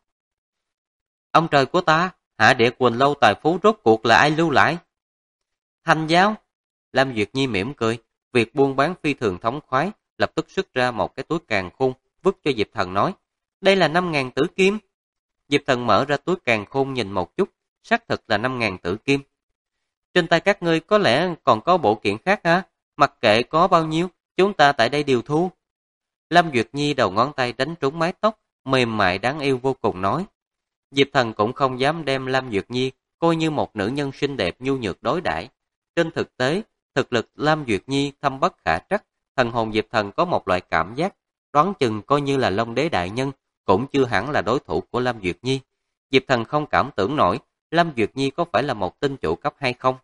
Ông trời của ta, Hạ Địa Quỳnh Lâu tài phú rốt cuộc là ai lưu lại? Thanh giáo. Lam Duyệt Nhi mỉm cười, việc buôn bán phi thường thống khoái, lập tức xuất ra một cái túi càn khôn, vứt cho Diệp Thần nói, đây là 5.000 tử kim. Diệp Thần mở ra túi càn khôn nhìn một chút, xác thực là 5.000 tử kim. Trên tay các ngươi có lẽ còn có bộ kiện khác hả? Mặc kệ có bao nhiêu, chúng ta tại đây đều thu. Lam Duyệt Nhi đầu ngón tay đánh trúng mái tóc, mềm mại đáng yêu vô cùng nói. Diệp Thần cũng không dám đem Lam Duyệt Nhi coi như một nữ nhân xinh đẹp nhu nhược đối đãi. Trên thực tế, thực lực Lam Duyệt Nhi thâm bất khả trắc, thần hồn Diệp Thần có một loại cảm giác, đoán chừng coi như là Long Đế đại nhân, cũng chưa hẳn là đối thủ của Lam Duyệt Nhi. Diệp Thần không cảm tưởng nổi, Lam Duyệt Nhi có phải là một tinh chủ cấp hay không?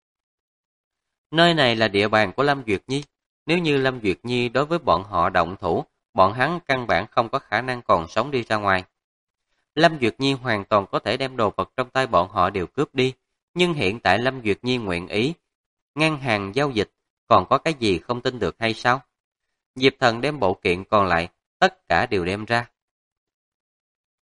Nơi này là địa bàn của Lam Duyệt Nhi, nếu như Lam Duyệt Nhi đối với bọn họ động thủ, bọn hắn căn bản không có khả năng còn sống đi ra ngoài. Lam Duyệt Nhi hoàn toàn có thể đem đồ vật trong tay bọn họ đều cướp đi, nhưng hiện tại Lam Duyệt Nhi nguyện ý ngăn hàng giao dịch, còn có cái gì không tin được hay sao? Diệp Thần đem bộ kiện còn lại, tất cả đều đem ra.